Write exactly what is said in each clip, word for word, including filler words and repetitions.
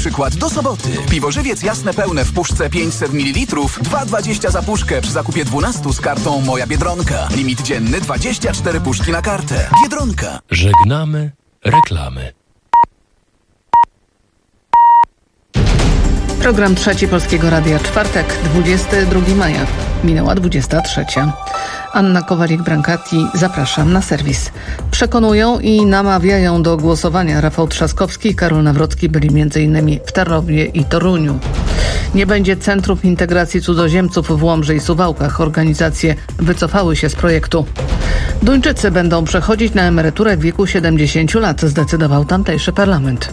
przykład do soboty. Piwo Żywiec jasne pełne w puszce pięćset mililitrów, dwa dwadzieścia za puszkę przy zakupie dwunastu z kartą Moja Biedronka. Limit dzienny dwadzieścia cztery puszki na kartę. Biedronka. Żegnamy reklamy. Program Trzeci Polskiego Radia, czwartek, dwudziestego drugiego maja. Minęła dwudziesta trzecia. Anna Kowalik-Brankati, zapraszam na serwis. Przekonują i namawiają do głosowania. Rafał Trzaskowski i Karol Nawrocki byli między innymi w Tarnowie i Toruniu. Nie będzie centrów integracji cudzoziemców w Łomży i Suwałkach. Organizacje wycofały się z projektu. Duńczycy będą przechodzić na emeryturę w wieku siedemdziesięciu lat, zdecydował tamtejszy parlament.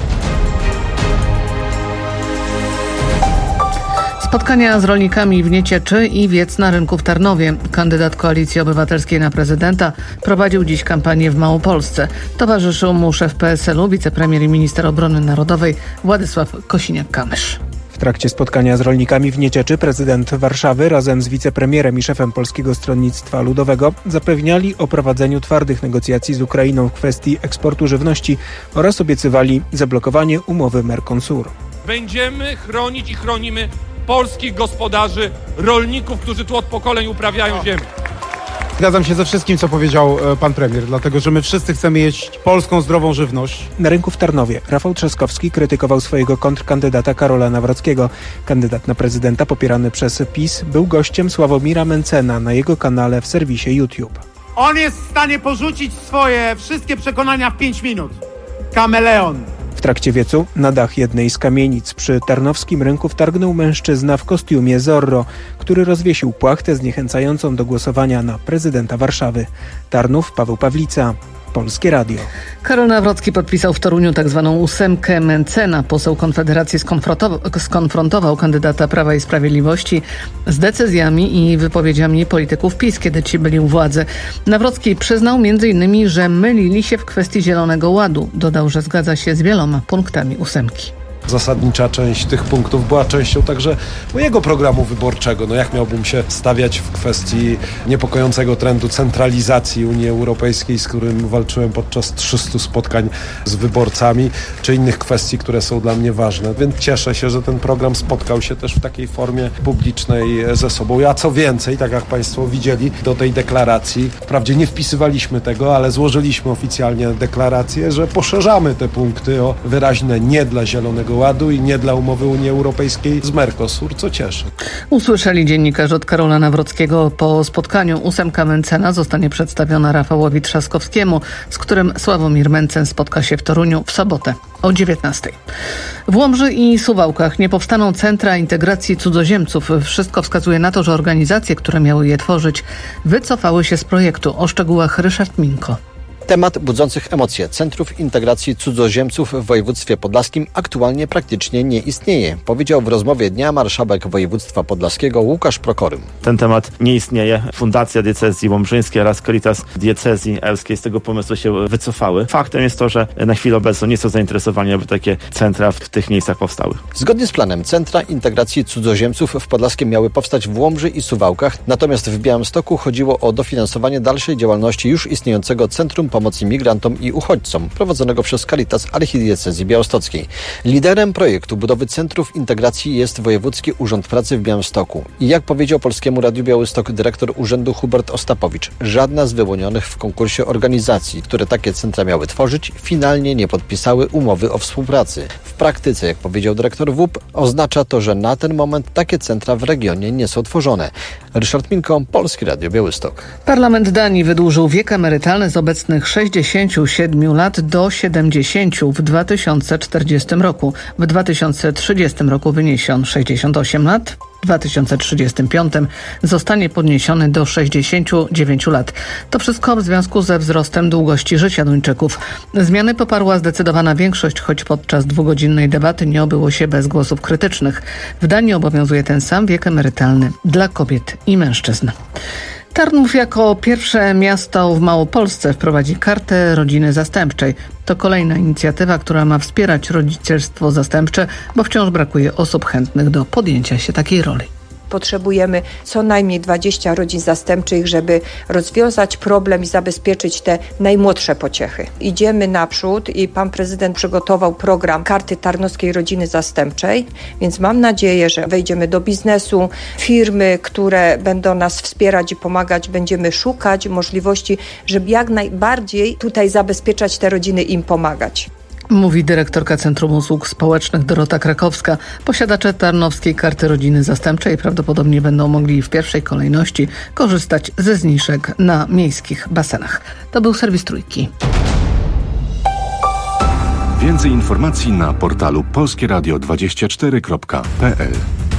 Spotkania z rolnikami w Niecieczy i wiec na rynku w Tarnowie. Kandydat Koalicji Obywatelskiej na prezydenta prowadził dziś kampanię w Małopolsce. Towarzyszył mu szef P S L u, wicepremier i minister obrony narodowej Władysław Kosiniak-Kamysz. W trakcie spotkania z rolnikami w Niecieczy prezydent Warszawy razem z wicepremierem i szefem Polskiego Stronnictwa Ludowego zapewniali o prowadzeniu twardych negocjacji z Ukrainą w kwestii eksportu żywności oraz obiecywali zablokowanie umowy Mercosur. Będziemy chronić i chronimy polskich gospodarzy, rolników, którzy tu od pokoleń uprawiają ziemię. Zgadzam się ze wszystkim, co powiedział pan premier, dlatego że my wszyscy chcemy jeść polską, zdrową żywność. Na rynku w Tarnowie Rafał Trzaskowski krytykował swojego kontrkandydata Karola Nawrockiego. Kandydat na prezydenta popierany przez PiS był gościem Sławomira Mencena na jego kanale w serwisie YouTube. On jest w stanie porzucić swoje wszystkie przekonania w pięć minut. Kameleon. W trakcie wiecu na dach jednej z kamienic przy tarnowskim rynku wtargnął mężczyzna w kostiumie Zorro, który rozwiesił płachtę zniechęcającą do głosowania na prezydenta Warszawy. Tarnów, Paweł Pawlica, Polskie Radio. Karol Nawrocki podpisał w Toruniu tzw. ósemkę Mencena. Poseł Konfederacji skonfrontował, skonfrontował kandydata Prawa i Sprawiedliwości z decyzjami i wypowiedziami polityków PiS, kiedy ci byli u władzy. Nawrocki przyznał między innymi, że mylili się w kwestii Zielonego Ładu. Dodał, że zgadza się z wieloma punktami ósemki. Zasadnicza część tych punktów była częścią także mojego programu wyborczego. No jak miałbym się stawiać w kwestii niepokojącego trendu centralizacji Unii Europejskiej, z którym walczyłem podczas trzystu spotkań z wyborcami, czy innych kwestii, które są dla mnie ważne. Więc cieszę się, że ten program spotkał się też w takiej formie publicznej ze sobą. Ja co więcej, tak jak Państwo widzieli, do tej deklaracji, wprawdzie nie wpisywaliśmy tego, ale złożyliśmy oficjalnie deklarację, że poszerzamy te punkty o wyraźne nie dla Zielonego Ładu i nie dla umowy Unii Europejskiej z Mercosur, co cieszy. Usłyszeli dziennikarze od Karola Nawrockiego. Po spotkaniu ósemka Mencena zostanie przedstawiona Rafałowi Trzaskowskiemu, z którym Sławomir Mencen spotka się w Toruniu w sobotę o dziewiętnastej. W Łomży i Suwałkach nie powstaną centra integracji cudzoziemców. Wszystko wskazuje na to, że organizacje, które miały je tworzyć, wycofały się z projektu. O szczegółach Ryszard Minko. Temat budzących emocje centrów integracji cudzoziemców w województwie podlaskim aktualnie praktycznie nie istnieje, powiedział w rozmowie dnia marszałek województwa podlaskiego Łukasz Prokorym. Ten temat nie istnieje. Fundacja Diecezji Łomżyńskiej oraz Caritas Diecezji Elskiej z tego pomysłu się wycofały. Faktem jest to, że na chwilę obecną nie są zainteresowani, aby takie centra w tych miejscach powstały. Zgodnie z planem centra integracji cudzoziemców w Podlaskiem miały powstać w Łomży i Suwałkach, natomiast w Białymstoku chodziło o dofinansowanie dalszej działalności już istniejącego Centrum Pomocy Migrantom i Uchodźcom, prowadzonego przez Caritas Archidiecezji Białostockiej. Liderem projektu budowy centrów integracji jest Wojewódzki Urząd Pracy w Białymstoku. I jak powiedział Polskiemu Radiu Białystok dyrektor urzędu Hubert Ostapowicz, żadna z wyłonionych w konkursie organizacji, które takie centra miały tworzyć, finalnie nie podpisały umowy o współpracy. W praktyce, jak powiedział dyrektor W U P, oznacza to, że na ten moment takie centra w regionie nie są tworzone. Ryszard Minko, Polskie Radio Białystok. Parlament Danii wydłużył wiek emerytalny z obecnych sześćdziesięciu siedmiu lat do siedemdziesięciu w dwa tysiące czterdziestym roku. W dwa tysiące trzydziestym roku wyniesie on sześćdziesiąt osiem lat. W dwa tysiące trzydziestym piątym zostanie podniesiony do sześćdziesięciu dziewięciu lat. To wszystko w związku ze wzrostem długości życia Duńczyków. Zmiany poparła zdecydowana większość, choć podczas dwugodzinnej debaty nie obyło się bez głosów krytycznych. W Danii obowiązuje ten sam wiek emerytalny dla kobiet i mężczyzn. Tarnów jako pierwsze miasto w Małopolsce wprowadzi kartę rodziny zastępczej. To kolejna inicjatywa, która ma wspierać rodzicielstwo zastępcze, bo wciąż brakuje osób chętnych do podjęcia się takiej roli. Potrzebujemy co najmniej dwadzieścia rodzin zastępczych, żeby rozwiązać problem i zabezpieczyć te najmłodsze pociechy. Idziemy naprzód i pan prezydent przygotował program Karty Tarnowskiej Rodziny Zastępczej, więc mam nadzieję, że wejdziemy do biznesu, firmy, które będą nas wspierać i pomagać, będziemy szukać możliwości, żeby jak najbardziej tutaj zabezpieczać te rodziny, im pomagać. Mówi dyrektorka Centrum Usług Społecznych Dorota Krakowska. Posiadacze Tarnowskiej Karty Rodziny Zastępczej prawdopodobnie będą mogli w pierwszej kolejności korzystać ze zniżek na miejskich basenach. To był serwis Trójki. Więcej informacji na portalu polskie radio dwadzieścia cztery kropka p l.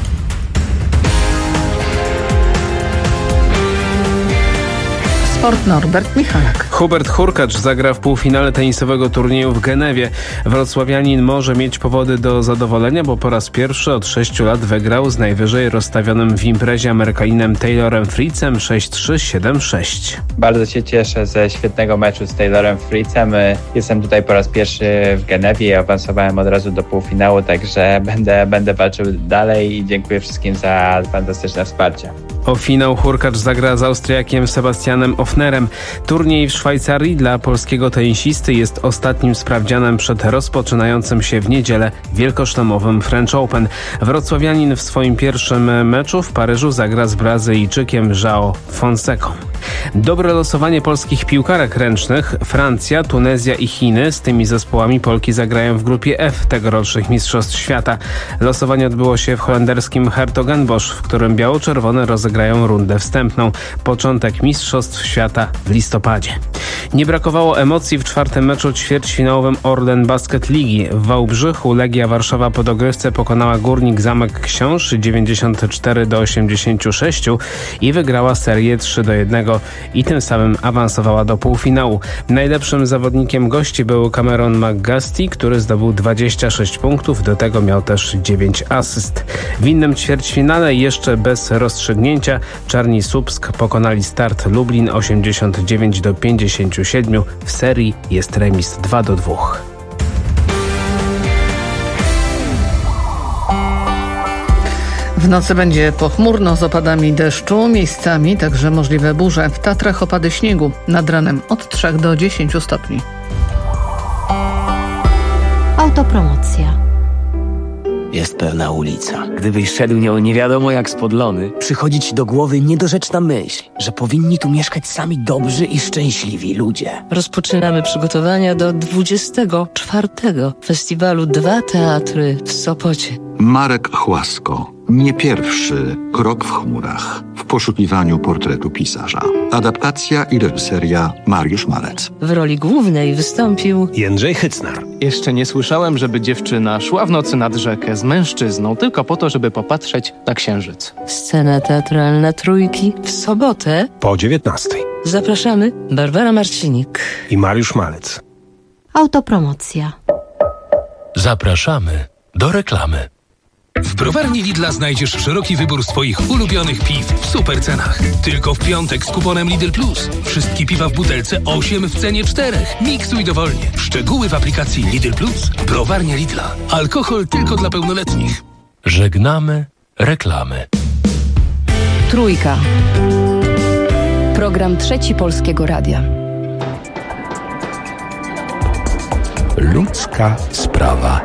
Sport Norbert Michalak. Hubert Hurkacz zagra w półfinale tenisowego turnieju w Genewie. Wrocławianin może mieć powody do zadowolenia, bo po raz pierwszy od sześciu lat wygrał z najwyżej rozstawionym w imprezie Amerykaninem Taylorem Fritzem sześć trzy siedem sześć. Bardzo się cieszę ze świetnego meczu z Taylorem Fritzem. Jestem tutaj po raz pierwszy w Genewie i awansowałem od razu do półfinału, także będę, będę walczył dalej i dziękuję wszystkim za fantastyczne wsparcie. O finał Hurkacz zagra z Austriakiem Sebastianem Ofnerem. Turniej w Szwajcarii dla polskiego tenisisty jest ostatnim sprawdzianem przed rozpoczynającym się w niedzielę wielkoszlemowym French Open. Wrocławianin w swoim pierwszym meczu w Paryżu zagra z Brazylijczykiem João Fonsecą. Dobre losowanie polskich piłkarek ręcznych. Francja, Tunezja i Chiny. Z tymi zespołami Polki zagrają w grupie F tegorocznych Mistrzostw Świata. Losowanie odbyło się w holenderskim Hertogenbosch, w którym biało-czerwone rozegrają rundę wstępną. Początek Mistrzostw Świata w listopadzie. Nie brakowało emocji w czwartym meczu ćwierćfinałowym Orlen Basket Ligi. W Wałbrzychu Legia Warszawa po dogrywce pokonała Górnik Zamek Książ dziewięćdziesiąt cztery do osiemdziesięciu sześciu i wygrała serię trzy do jednego i tym samym awansowała do półfinału. Najlepszym zawodnikiem gości był Cameron McGusty, który zdobył dwadzieścia sześć punktów, do tego miał też dziewięć asyst. W innym ćwierćfinale jeszcze bez rozstrzygnięcia Czarni Słupsk pokonali Start Lublin osiemdziesiąt dziewięć do pięćdziesięciu siedmiu. W serii jest remis dwa do dwóch. W nocy będzie pochmurno z opadami deszczu, miejscami także możliwe burze. W Tatrach opady śniegu, nad ranem od trzech do dziesięciu stopni. Autopromocja. Jest pewna ulica. Gdybyś szedł nią nie wiadomo jak spodlony, przychodzi ci do głowy niedorzeczna myśl, że powinni tu mieszkać sami dobrzy i szczęśliwi ludzie. Rozpoczynamy przygotowania do dwudziestego czwartego festiwalu Dwa Teatry w Sopocie. Marek Chłasko. Nie pierwszy krok w chmurach w poszukiwaniu portretu pisarza. Adaptacja i reżyseria Mariusz Malec. W roli głównej wystąpił Jędrzej Hycnar. Jeszcze nie słyszałem, żeby dziewczyna szła w nocy nad rzekę z mężczyzną tylko po to, żeby popatrzeć na księżyc. Scena teatralna Trójki w sobotę po dziewiętnastej. Zapraszamy Barbara Marcinik i Mariusz Malec. Autopromocja. Zapraszamy do reklamy. W browarni Lidla znajdziesz szeroki wybór swoich ulubionych piw w super cenach. Tylko w piątek z kuponem Lidl Plus. Wszystkie piwa w butelce osiem w cenie czterech. Miksuj dowolnie. Szczegóły w aplikacji Lidl Plus. Browarnia Lidla. Alkohol tylko dla pełnoletnich. Żegnamy reklamy. Trójka. Program Trzeci Polskiego Radia. Ludzka sprawa.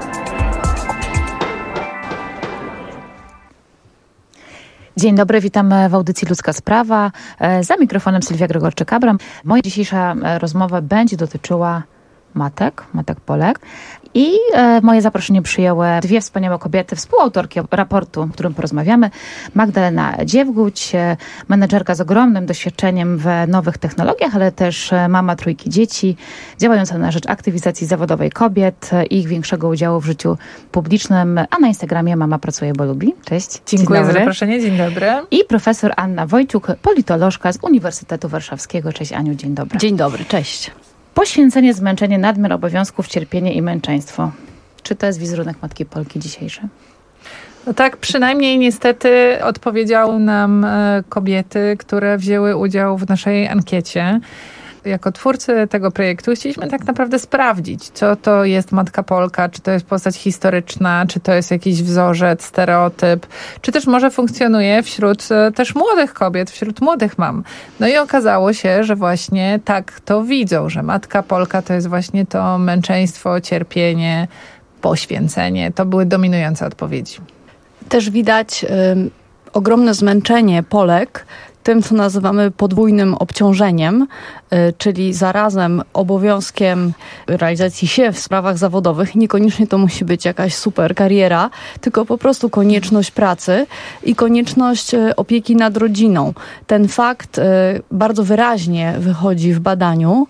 Dzień dobry, witam w audycji Ludzka Sprawa. Za mikrofonem Sylwia Gregorczyk-Abram. Moja dzisiejsza rozmowa będzie dotyczyła matek, matek Polek. I e, moje zaproszenie przyjęły dwie wspaniałe kobiety, współautorki raportu, o którym porozmawiamy. Magdalena Dziewguć, e, menedżerka z ogromnym doświadczeniem w nowych technologiach, ale też e, mama trójki dzieci, działająca na rzecz aktywizacji zawodowej kobiet e, i ich większego udziału w życiu publicznym, a na Instagramie Mama pracuje, bo lubi. Cześć. Dziękuję za zaproszenie, dzień dobry. I profesor Anna Wojciuk, politolożka z Uniwersytetu Warszawskiego. Cześć Aniu, dzień dobry. Dzień dobry, cześć. Poświęcenie, zmęczenie, nadmiar obowiązków, cierpienie i męczeństwo. Czy to jest wizerunek Matki Polki dzisiejszy? No tak, przynajmniej niestety odpowiedziały nam kobiety, które wzięły udział w naszej ankiecie. jako twórcy tego projektu chcieliśmy tak naprawdę sprawdzić, co to jest Matka Polka, czy to jest postać historyczna, czy to jest jakiś wzorzec, stereotyp, czy też może funkcjonuje wśród też młodych kobiet, wśród młodych mam. No i okazało się, że właśnie tak to widzą, że Matka Polka to jest właśnie to męczeństwo, cierpienie, poświęcenie. To były dominujące odpowiedzi. Też widać y, ogromne zmęczenie Polek tym, co nazywamy podwójnym obciążeniem, y, czyli zarazem obowiązkiem realizacji się w sprawach zawodowych. Niekoniecznie to musi być jakaś super kariera, tylko po prostu konieczność pracy i konieczność y, opieki nad rodziną. Ten fakt y, bardzo wyraźnie wychodzi w badaniu,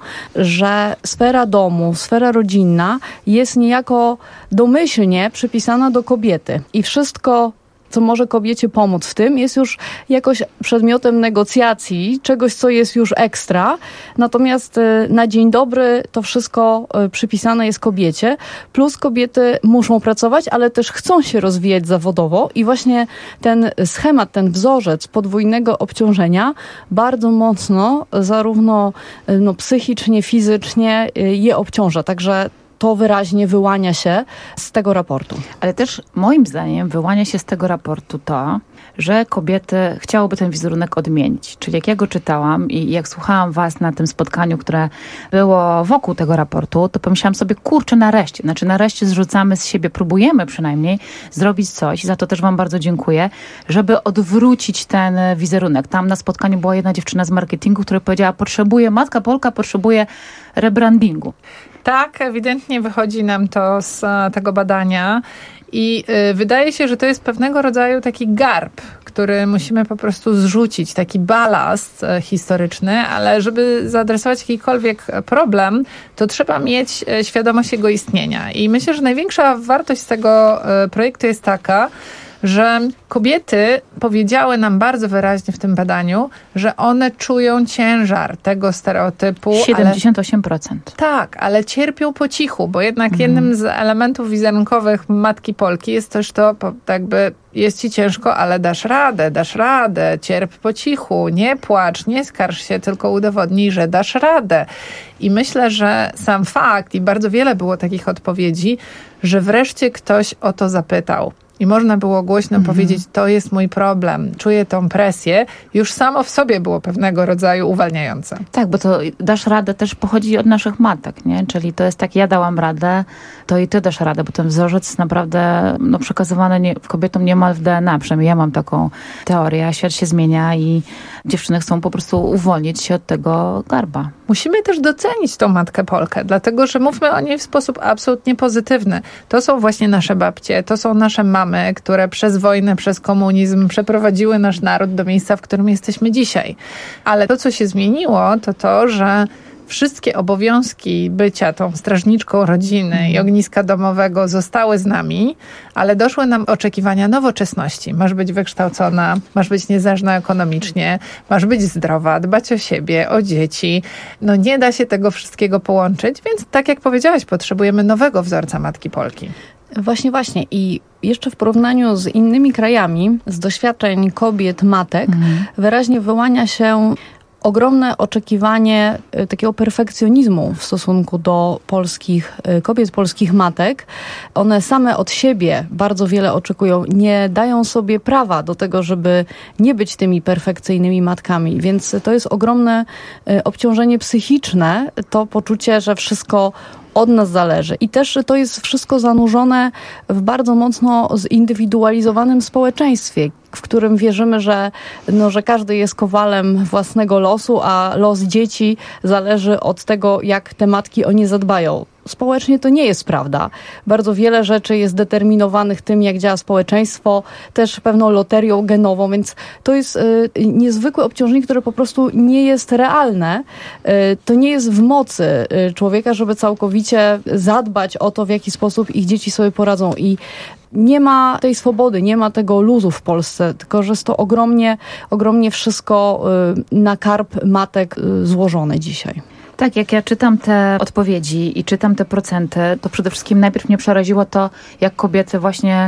że sfera domu, sfera rodzinna jest niejako domyślnie przypisana do kobiety i wszystko, co może kobiecie pomóc w tym, jest już jakoś przedmiotem negocjacji, czegoś, co jest już ekstra. Natomiast na dzień dobry to wszystko przypisane jest kobiecie. Plus kobiety muszą pracować, ale też chcą się rozwijać zawodowo i właśnie ten schemat, ten wzorzec podwójnego obciążenia bardzo mocno zarówno no, psychicznie, fizycznie je obciąża. Także to wyraźnie wyłania się z tego raportu. Ale też moim zdaniem wyłania się z tego raportu to, że kobiety chciałyby ten wizerunek odmienić. Czyli jak ja go czytałam i jak słuchałam was na tym spotkaniu, które było wokół tego raportu, to pomyślałam sobie, kurczę, nareszcie. Znaczy nareszcie zrzucamy z siebie, próbujemy przynajmniej zrobić coś, i za to też wam bardzo dziękuję, żeby odwrócić ten wizerunek. Tam na spotkaniu była jedna dziewczyna z marketingu, która powiedziała, potrzebuje, Matka Polka potrzebuje rebrandingu. Tak, ewidentnie wychodzi nam to z tego badania i y, wydaje się, że to jest pewnego rodzaju taki garb, który musimy po prostu zrzucić, taki balast y, historyczny, ale żeby zaadresować jakikolwiek problem, to trzeba mieć y, świadomość jego istnienia. I myślę, że największa wartość z tego y, projektu jest taka, że kobiety powiedziały nam bardzo wyraźnie w tym badaniu, że one czują ciężar tego stereotypu. siedemdziesiąt osiem procent. Ale, tak, ale cierpią po cichu, bo jednak mhm. jednym z elementów wizerunkowych Matki Polki jest też to, jakby jest ci ciężko, ale dasz radę, dasz radę, cierp po cichu, nie płacz, nie skarż się, tylko udowodnij, że dasz radę. I myślę, że sam fakt, i bardzo wiele było takich odpowiedzi, że wreszcie ktoś o to zapytał. I można było głośno mhm. powiedzieć, to jest mój problem, czuję tą presję, już samo w sobie było pewnego rodzaju uwalniające. Tak, bo to dasz radę też pochodzi od naszych matek, nie? Czyli to jest tak, ja dałam radę, to i ty dasz radę, bo ten wzorzec naprawdę no, przekazywany nie, kobietom niemal w D N A, przynajmniej ja mam taką teorię, świat się zmienia i dziewczyny chcą po prostu uwolnić się od tego garba. Musimy też docenić tą Matkę Polkę, dlatego, że mówmy o niej w sposób absolutnie pozytywny. To są właśnie nasze babcie, to są nasze mamy, które przez wojnę, przez komunizm przeprowadziły nasz naród do miejsca, w którym jesteśmy dzisiaj. Ale to, co się zmieniło, to to, że wszystkie obowiązki bycia tą strażniczką rodziny i ogniska domowego zostały z nami, ale doszły nam oczekiwania nowoczesności. Masz być wykształcona, masz być niezależna ekonomicznie, masz być zdrowa, dbać o siebie, o dzieci. No nie da się tego wszystkiego połączyć, więc tak jak powiedziałaś, potrzebujemy nowego wzorca Matki Polki. Właśnie, właśnie. I jeszcze w porównaniu z innymi krajami, z doświadczeń kobiet, matek, mhm. wyraźnie wyłania się ogromne oczekiwanie takiego perfekcjonizmu w stosunku do polskich kobiet, polskich matek. One same od siebie bardzo wiele oczekują, nie dają sobie prawa do tego, żeby nie być tymi perfekcyjnymi matkami. Więc to jest ogromne obciążenie psychiczne, to poczucie, że wszystko od nas zależy. I też to jest wszystko zanurzone w bardzo mocno zindywidualizowanym społeczeństwie, w którym wierzymy, że, no, że każdy jest kowalem własnego losu, a los dzieci zależy od tego, jak te matki o nie zadbają. Społecznie to nie jest prawda. Bardzo wiele rzeczy jest determinowanych tym, jak działa społeczeństwo, też pewną loterią genową, więc to jest y, niezwykłe obciążenie, które po prostu nie jest realne. Y, to nie jest w mocy y, człowieka, żeby całkowicie zadbać o to, w jaki sposób ich dzieci sobie poradzą. I nie ma tej swobody, nie ma tego luzu w Polsce, tylko że jest to ogromnie, ogromnie wszystko y, na karb matek y, złożone dzisiaj. Tak, jak ja czytam te odpowiedzi i czytam te procenty, to przede wszystkim najpierw mnie przeraziło to, jak kobiety właśnie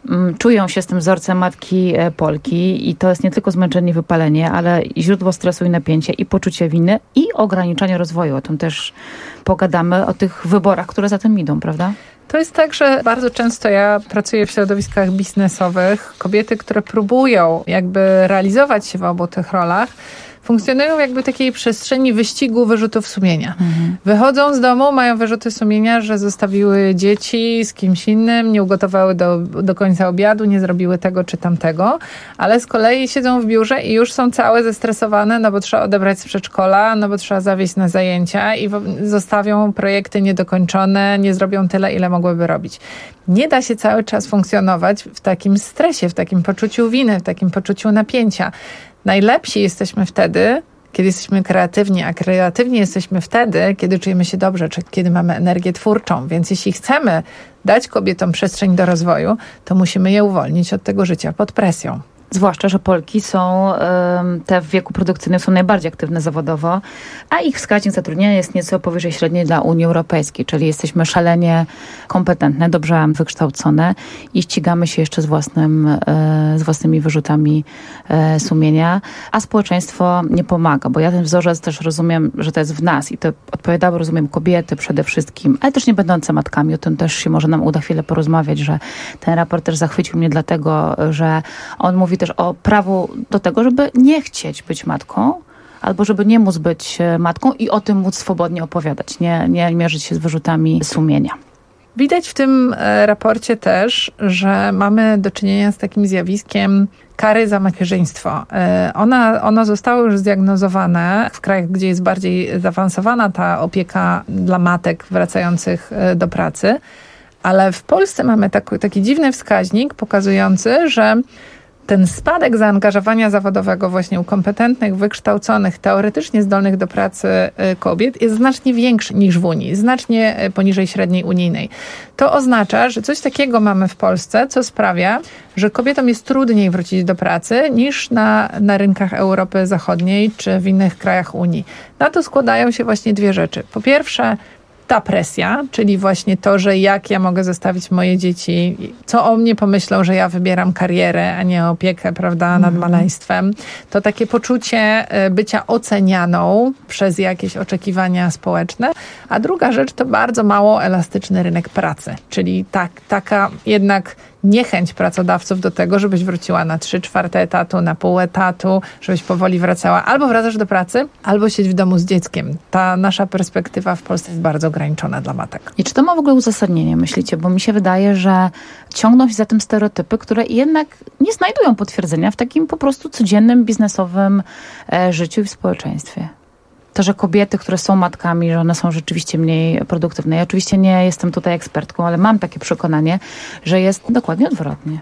czują się z tym wzorcem matki Polki i to jest nie tylko zmęczenie i wypalenie, ale źródło stresu i napięcia i poczucie winy i ograniczanie rozwoju. O tym też pogadamy, o tych wyborach, które za tym idą, prawda? To jest tak, że bardzo często ja pracuję w środowiskach biznesowych. Kobiety, które próbują jakby realizować się w obu tych rolach, funkcjonują jakby w takiej przestrzeni wyścigu wyrzutów sumienia. Mhm. Wychodzą z domu, mają wyrzuty sumienia, że zostawiły dzieci z kimś innym, nie ugotowały do, do końca obiadu, nie zrobiły tego czy tamtego, ale z kolei siedzą w biurze i już są całe zestresowane, no bo trzeba odebrać z przedszkola, no bo trzeba zawieźć na zajęcia i zostawią projekty niedokończone, nie zrobią tyle, ile mogłyby robić. Nie da się cały czas funkcjonować w takim stresie, w takim poczuciu winy, w takim poczuciu napięcia. Najlepsi jesteśmy wtedy, kiedy jesteśmy kreatywni, a kreatywni jesteśmy wtedy, kiedy czujemy się dobrze, czy kiedy mamy energię twórczą. Więc jeśli chcemy dać kobietom przestrzeń do rozwoju, to musimy je uwolnić od tego życia pod presją. Zwłaszcza, że Polki są, te w wieku produkcyjnym są najbardziej aktywne zawodowo, a ich wskaźnik zatrudnienia jest nieco powyżej średniej dla Unii Europejskiej, czyli jesteśmy szalenie kompetentne, dobrze wykształcone i ścigamy się jeszcze z, własnym, z własnymi wyrzutami sumienia, a społeczeństwo nie pomaga, bo ja ten wzorzec też rozumiem, że to jest w nas i to odpowiadały, rozumiem, kobiety przede wszystkim, ale też nie będące matkami, o tym też się może nam uda chwilę porozmawiać, że ten raport też zachwycił mnie dlatego, że on mówi też o prawu do tego, żeby nie chcieć być matką, albo żeby nie móc być matką i o tym móc swobodnie opowiadać, nie, nie mierzyć się z wyrzutami sumienia. Widać w tym raporcie też, że mamy do czynienia z takim zjawiskiem kary za macierzyństwo. Ona, ono zostało już zdiagnozowane w krajach, gdzie jest bardziej zaawansowana ta opieka dla matek wracających do pracy, ale w Polsce mamy taki, taki dziwny wskaźnik pokazujący, że ten spadek zaangażowania zawodowego właśnie u kompetentnych, wykształconych, teoretycznie zdolnych do pracy kobiet jest znacznie większy niż w Unii, znacznie poniżej średniej unijnej. To oznacza, że coś takiego mamy w Polsce, co sprawia, że kobietom jest trudniej wrócić do pracy niż na, na rynkach Europy Zachodniej czy w innych krajach Unii. Na to składają się właśnie dwie rzeczy. Po pierwsze, ta presja, czyli właśnie to, że jak ja mogę zostawić moje dzieci, co o mnie pomyślą, że ja wybieram karierę, a nie opiekę, prawda, nad maleństwem. To takie poczucie bycia ocenianą przez jakieś oczekiwania społeczne. A druga rzecz to bardzo mało elastyczny rynek pracy, czyli tak, taka jednak niechęć pracodawców do tego, żebyś wróciła na trzy czwarte etatu, na pół etatu, żebyś powoli wracała. Albo wracasz do pracy, albo siedź w domu z dzieckiem. Ta nasza perspektywa w Polsce jest bardzo ograniczona dla matek. I czy to ma w ogóle uzasadnienie, myślicie? Bo mi się wydaje, że ciągną się za tym stereotypy, które jednak nie znajdują potwierdzenia w takim po prostu codziennym, biznesowym e, życiu i w społeczeństwie. To, że kobiety, które są matkami, że one są rzeczywiście mniej produktywne. Ja oczywiście nie jestem tutaj ekspertką, ale mam takie przekonanie, że jest dokładnie odwrotnie.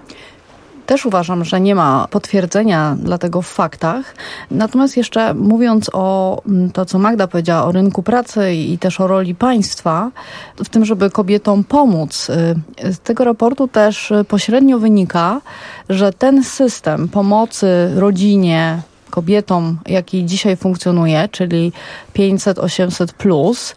Też uważam, że nie ma potwierdzenia dla tego w faktach. Natomiast jeszcze mówiąc o to, co Magda powiedziała o rynku pracy i też o roli państwa, w tym, żeby kobietom pomóc, z tego raportu też pośrednio wynika, że ten system pomocy rodzinie, kobietom, jaki dzisiaj funkcjonuje, czyli pięćset osiemset plus,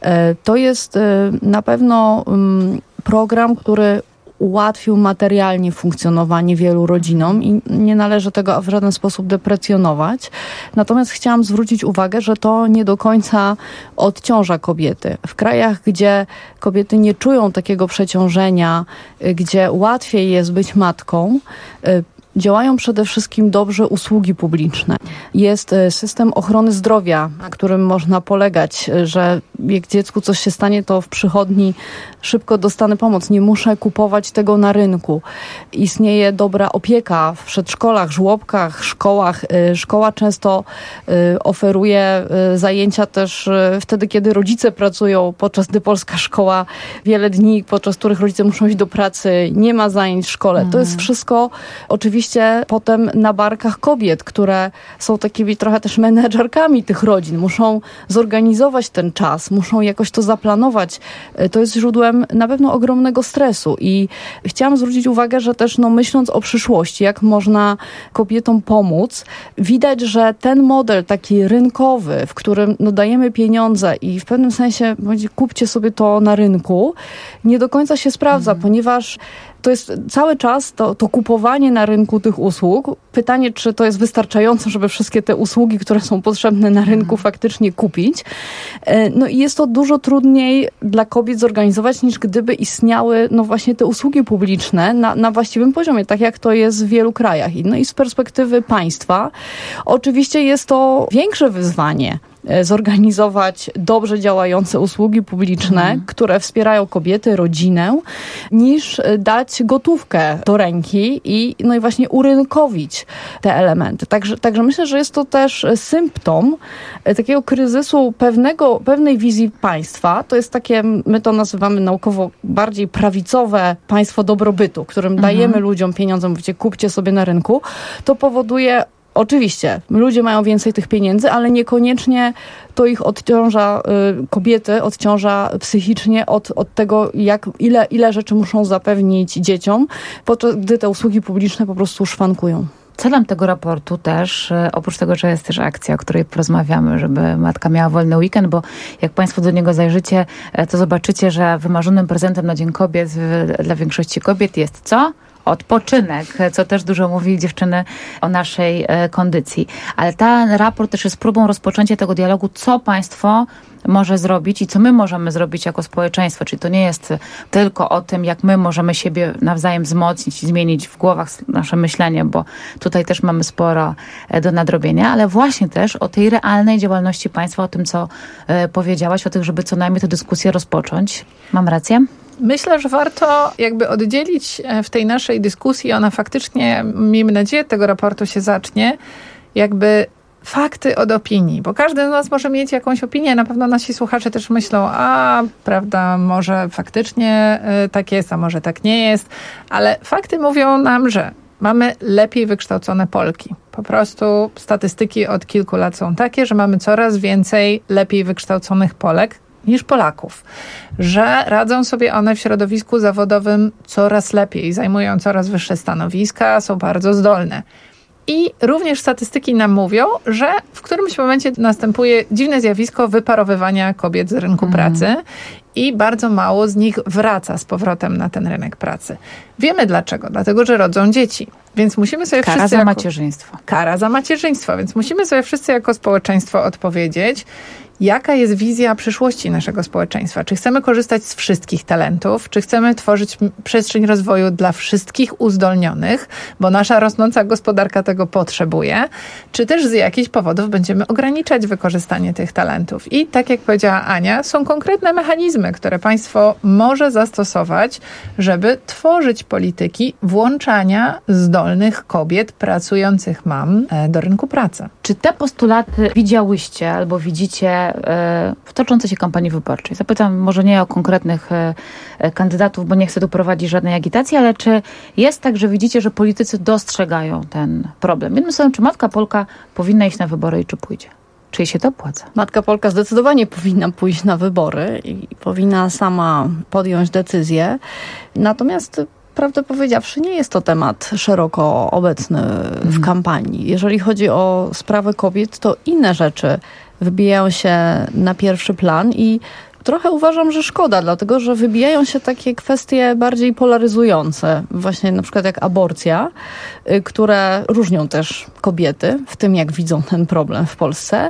to jest na pewno program, który ułatwił materialnie funkcjonowanie wielu rodzinom i nie należy tego w żaden sposób deprecjonować. Natomiast chciałam zwrócić uwagę, że to nie do końca odciąża kobiety. W krajach, gdzie kobiety nie czują takiego przeciążenia, gdzie łatwiej jest być matką, działają przede wszystkim dobrze usługi publiczne. Jest system ochrony zdrowia, na którym można polegać, że jak dziecku coś się stanie, to w przychodni szybko dostanę pomoc. Nie muszę kupować tego na rynku. Istnieje dobra opieka w przedszkolach, żłobkach, szkołach. Szkoła często oferuje zajęcia też wtedy, kiedy rodzice pracują, podczas gdy polska szkoła wiele dni, podczas których rodzice muszą iść do pracy, nie ma zajęć w szkole. Mhm. To jest wszystko oczywiście potem na barkach kobiet, które są takimi trochę też menedżerkami tych rodzin. Muszą zorganizować ten czas, muszą jakoś to zaplanować. To jest źródłem na pewno ogromnego stresu i chciałam zwrócić uwagę, że też no, myśląc o przyszłości, jak można kobietom pomóc, widać, że ten model taki rynkowy, w którym no, dajemy pieniądze i w pewnym sensie kupcie sobie to na rynku, nie do końca się sprawdza, mhm. ponieważ to jest cały czas to, to kupowanie na rynku tych usług. Pytanie, czy to jest wystarczające, żeby wszystkie te usługi, które są potrzebne na rynku, faktycznie kupić. No i jest to dużo trudniej dla kobiet zorganizować, niż gdyby istniały no właśnie te usługi publiczne na, na właściwym poziomie, tak jak to jest w wielu krajach. No i z perspektywy państwa oczywiście jest to większe wyzwanie zorganizować dobrze działające usługi publiczne, mhm. które wspierają kobiety, rodzinę, niż dać gotówkę do ręki i no i właśnie urynkowić te elementy. Także, także myślę, że jest to też symptom takiego kryzysu pewnego, pewnej wizji państwa. To jest takie, my to nazywamy naukowo bardziej prawicowe państwo dobrobytu, którym mhm. dajemy ludziom pieniądze, mówicie, kupcie sobie na rynku. To powoduje oczywiście, ludzie mają więcej tych pieniędzy, ale niekoniecznie to ich odciąża, y, kobiety odciąża psychicznie od, od tego, jak, ile, ile rzeczy muszą zapewnić dzieciom, podczas gdy te usługi publiczne po prostu szwankują. Celem tego raportu też, oprócz tego, że jest też akcja, o której porozmawiamy, żeby matka miała wolny weekend, bo jak Państwo do niego zajrzycie, to zobaczycie, że wymarzonym prezentem na Dzień Kobiet dla większości kobiet jest co? Odpoczynek, co też dużo mówi dziewczyny o naszej kondycji. Ale ten raport też jest próbą rozpoczęcia tego dialogu, co państwo może zrobić i co my możemy zrobić jako społeczeństwo. Czyli to nie jest tylko o tym, jak my możemy siebie nawzajem wzmocnić i zmienić w głowach nasze myślenie, bo tutaj też mamy sporo do nadrobienia, ale właśnie też o tej realnej działalności państwa, o tym, co powiedziałaś, o tym, żeby co najmniej tę dyskusję rozpocząć. Mam rację? Myślę, że warto jakby oddzielić w tej naszej dyskusji, ona faktycznie, miejmy nadzieję, tego raportu się zacznie, jakby fakty od opinii, bo każdy z nas może mieć jakąś opinię, na pewno nasi słuchacze też myślą, a prawda, może faktycznie tak jest, a może tak nie jest, ale fakty mówią nam, że mamy lepiej wykształcone Polki. Po prostu statystyki od kilku lat są takie, że mamy coraz więcej lepiej wykształconych Polek niż Polaków, że radzą sobie one w środowisku zawodowym coraz lepiej, zajmują coraz wyższe stanowiska, są bardzo zdolne. I również statystyki nam mówią, że w którymś momencie następuje dziwne zjawisko wyparowywania kobiet z rynku mm. pracy i bardzo mało z nich wraca z powrotem na ten rynek pracy. Wiemy dlaczego. Dlatego, że rodzą dzieci. Więc musimy sobie Kara wszyscy... za jako... macierzyństwo. Kara za macierzyństwo. Więc musimy sobie wszyscy jako społeczeństwo odpowiedzieć, jaka jest wizja przyszłości naszego społeczeństwa? Czy chcemy korzystać z wszystkich talentów? Czy chcemy tworzyć przestrzeń rozwoju dla wszystkich uzdolnionych, bo nasza rosnąca gospodarka tego potrzebuje? Czy też z jakichś powodów będziemy ograniczać wykorzystanie tych talentów? I tak jak powiedziała Ania, są konkretne mechanizmy, które państwo może zastosować, żeby tworzyć polityki włączania zdolnych kobiet, pracujących mam do rynku pracy. Czy te postulaty widziałyście albo widzicie w toczącej się kampanii wyborczej? Zapytam może nie o konkretnych kandydatów, bo nie chcę tu prowadzić żadnej agitacji, ale czy jest tak, że widzicie, że politycy dostrzegają ten problem? Jednym słowem, czy matka Polka powinna iść na wybory i czy pójdzie? Czy jej się to opłaca? Matka Polka zdecydowanie powinna pójść na wybory i powinna sama podjąć decyzję. Natomiast prawdę powiedziawszy, nie jest to temat szeroko obecny w mhm. kampanii. Jeżeli chodzi o sprawę kobiet, to inne rzeczy wybijają się na pierwszy plan i trochę uważam, że szkoda, dlatego że wybijają się takie kwestie bardziej polaryzujące, właśnie na przykład jak aborcja, które różnią też kobiety w tym, jak widzą ten problem w Polsce,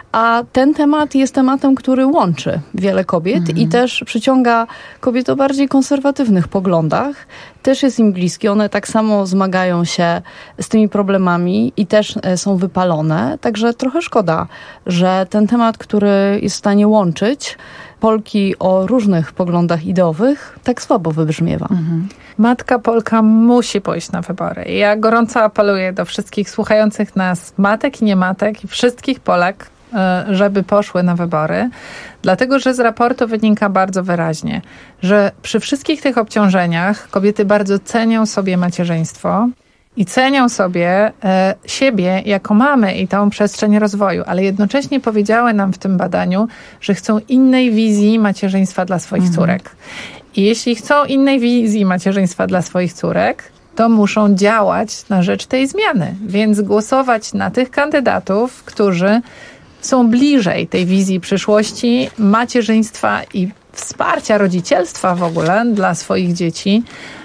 a ten temat jest tematem, który łączy wiele kobiet mhm. i też przyciąga kobiety o bardziej konserwatywnych poglądach. Też jest im bliski, one tak samo zmagają się z tymi problemami i też są wypalone, także trochę szkoda, że ten temat, który jest w stanie łączyć Polki o różnych poglądach ideowych, tak słabo wybrzmiewa. Mhm. Matka Polka musi pójść na wybory. Ja gorąco apeluję do wszystkich słuchających nas matek i niematek i wszystkich Polek, żeby poszły na wybory, dlatego że z raportu wynika bardzo wyraźnie, że przy wszystkich tych obciążeniach kobiety bardzo cenią sobie macierzyństwo i cenią sobie e, siebie jako mamy i tą przestrzeń rozwoju, ale jednocześnie powiedziały nam w tym badaniu, że chcą innej wizji macierzyństwa dla swoich mhm. córek. I jeśli chcą innej wizji macierzyństwa dla swoich córek, to muszą działać na rzecz tej zmiany, więc głosować na tych kandydatów, którzy są bliżej tej wizji przyszłości macierzyństwa i wsparcia rodzicielstwa w ogóle dla swoich dzieci,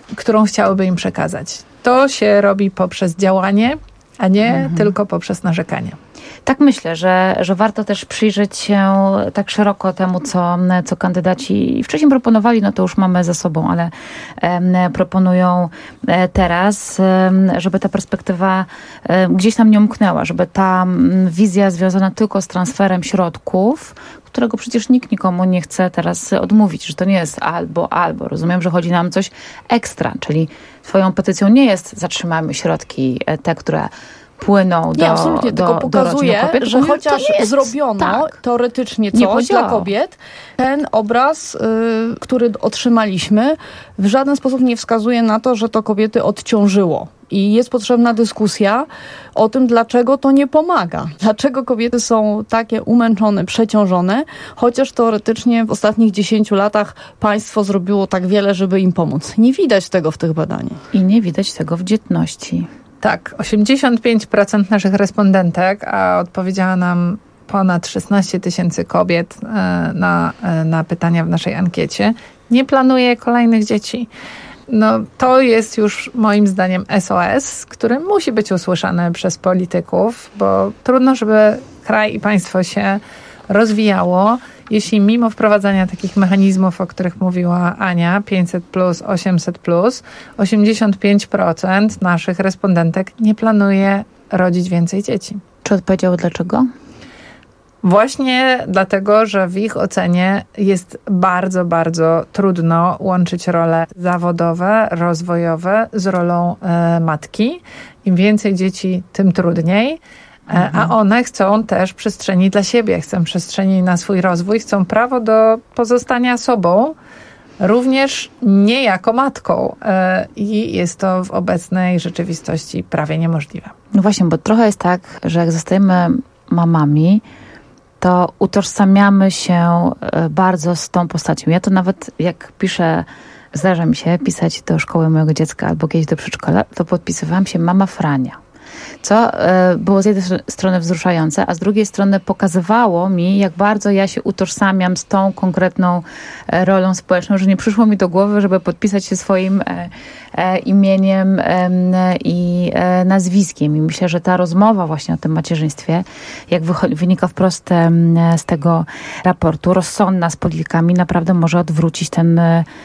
którą chciałyby im przekazać. To się robi poprzez działanie, a nie mhm. tylko poprzez narzekanie. Tak myślę, że, że warto też przyjrzeć się tak szeroko temu, co, co kandydaci wcześniej proponowali, no to już mamy za sobą, ale e, proponują teraz, e, żeby ta perspektywa e, gdzieś tam nie umknęła, żeby ta wizja związana tylko z transferem środków, którego przecież nikt nikomu nie chce teraz odmówić, że to nie jest albo, albo. Rozumiem, że chodzi nam coś ekstra, czyli twoją petycją nie jest zatrzymajmy środki te, które płyną do Nie, absolutnie, do, tylko pokazuje, kobiet, że chociaż jest, zrobiono tak, teoretycznie coś dla kobiet, ten obraz, y, który otrzymaliśmy, w żaden sposób nie wskazuje na to, że to kobiety odciążyło. I jest potrzebna dyskusja o tym, dlaczego to nie pomaga. Dlaczego kobiety są takie umęczone, przeciążone, chociaż teoretycznie w ostatnich dziesięciu latach państwo zrobiło tak wiele, żeby im pomóc. Nie widać tego w tych badaniach. I nie widać tego w dzietności. Tak, osiemdziesiąt pięć procent naszych respondentek, a odpowiedziała nam ponad szesnaście tysięcy kobiet na, na pytania w naszej ankiecie, nie planuje kolejnych dzieci. No, to jest już moim zdaniem S O S, który musi być usłyszany przez polityków, bo trudno, żeby kraj i państwo się rozwijało, jeśli mimo wprowadzania takich mechanizmów, o których mówiła Ania, pięćset plus, osiemset plus, osiemdziesiąt pięć procent naszych respondentek nie planuje rodzić więcej dzieci. Czy odpowiedziały dlaczego? Właśnie dlatego, że w ich ocenie jest bardzo, bardzo trudno łączyć role zawodowe, rozwojowe z rolą e, matki. Im więcej dzieci, tym trudniej. Mhm. A one chcą też przestrzeni dla siebie, chcą przestrzeni na swój rozwój, chcą prawo do pozostania sobą, również nie jako matką. I jest to w obecnej rzeczywistości prawie niemożliwe. No właśnie, bo trochę jest tak, że jak zostajemy mamami, to utożsamiamy się bardzo z tą postacią. Ja to nawet jak piszę, zdarza mi się pisać do szkoły mojego dziecka albo kiedyś do przedszkola, to podpisywałam się mama Frania. Co było z jednej strony wzruszające, a z drugiej strony pokazywało mi, jak bardzo ja się utożsamiam z tą konkretną rolą społeczną, że nie przyszło mi do głowy, żeby podpisać się swoim imieniem i nazwiskiem. I myślę, że ta rozmowa właśnie o tym macierzyństwie, jak wynika wprost z tego raportu, rozsądna z politykami, naprawdę może odwrócić ten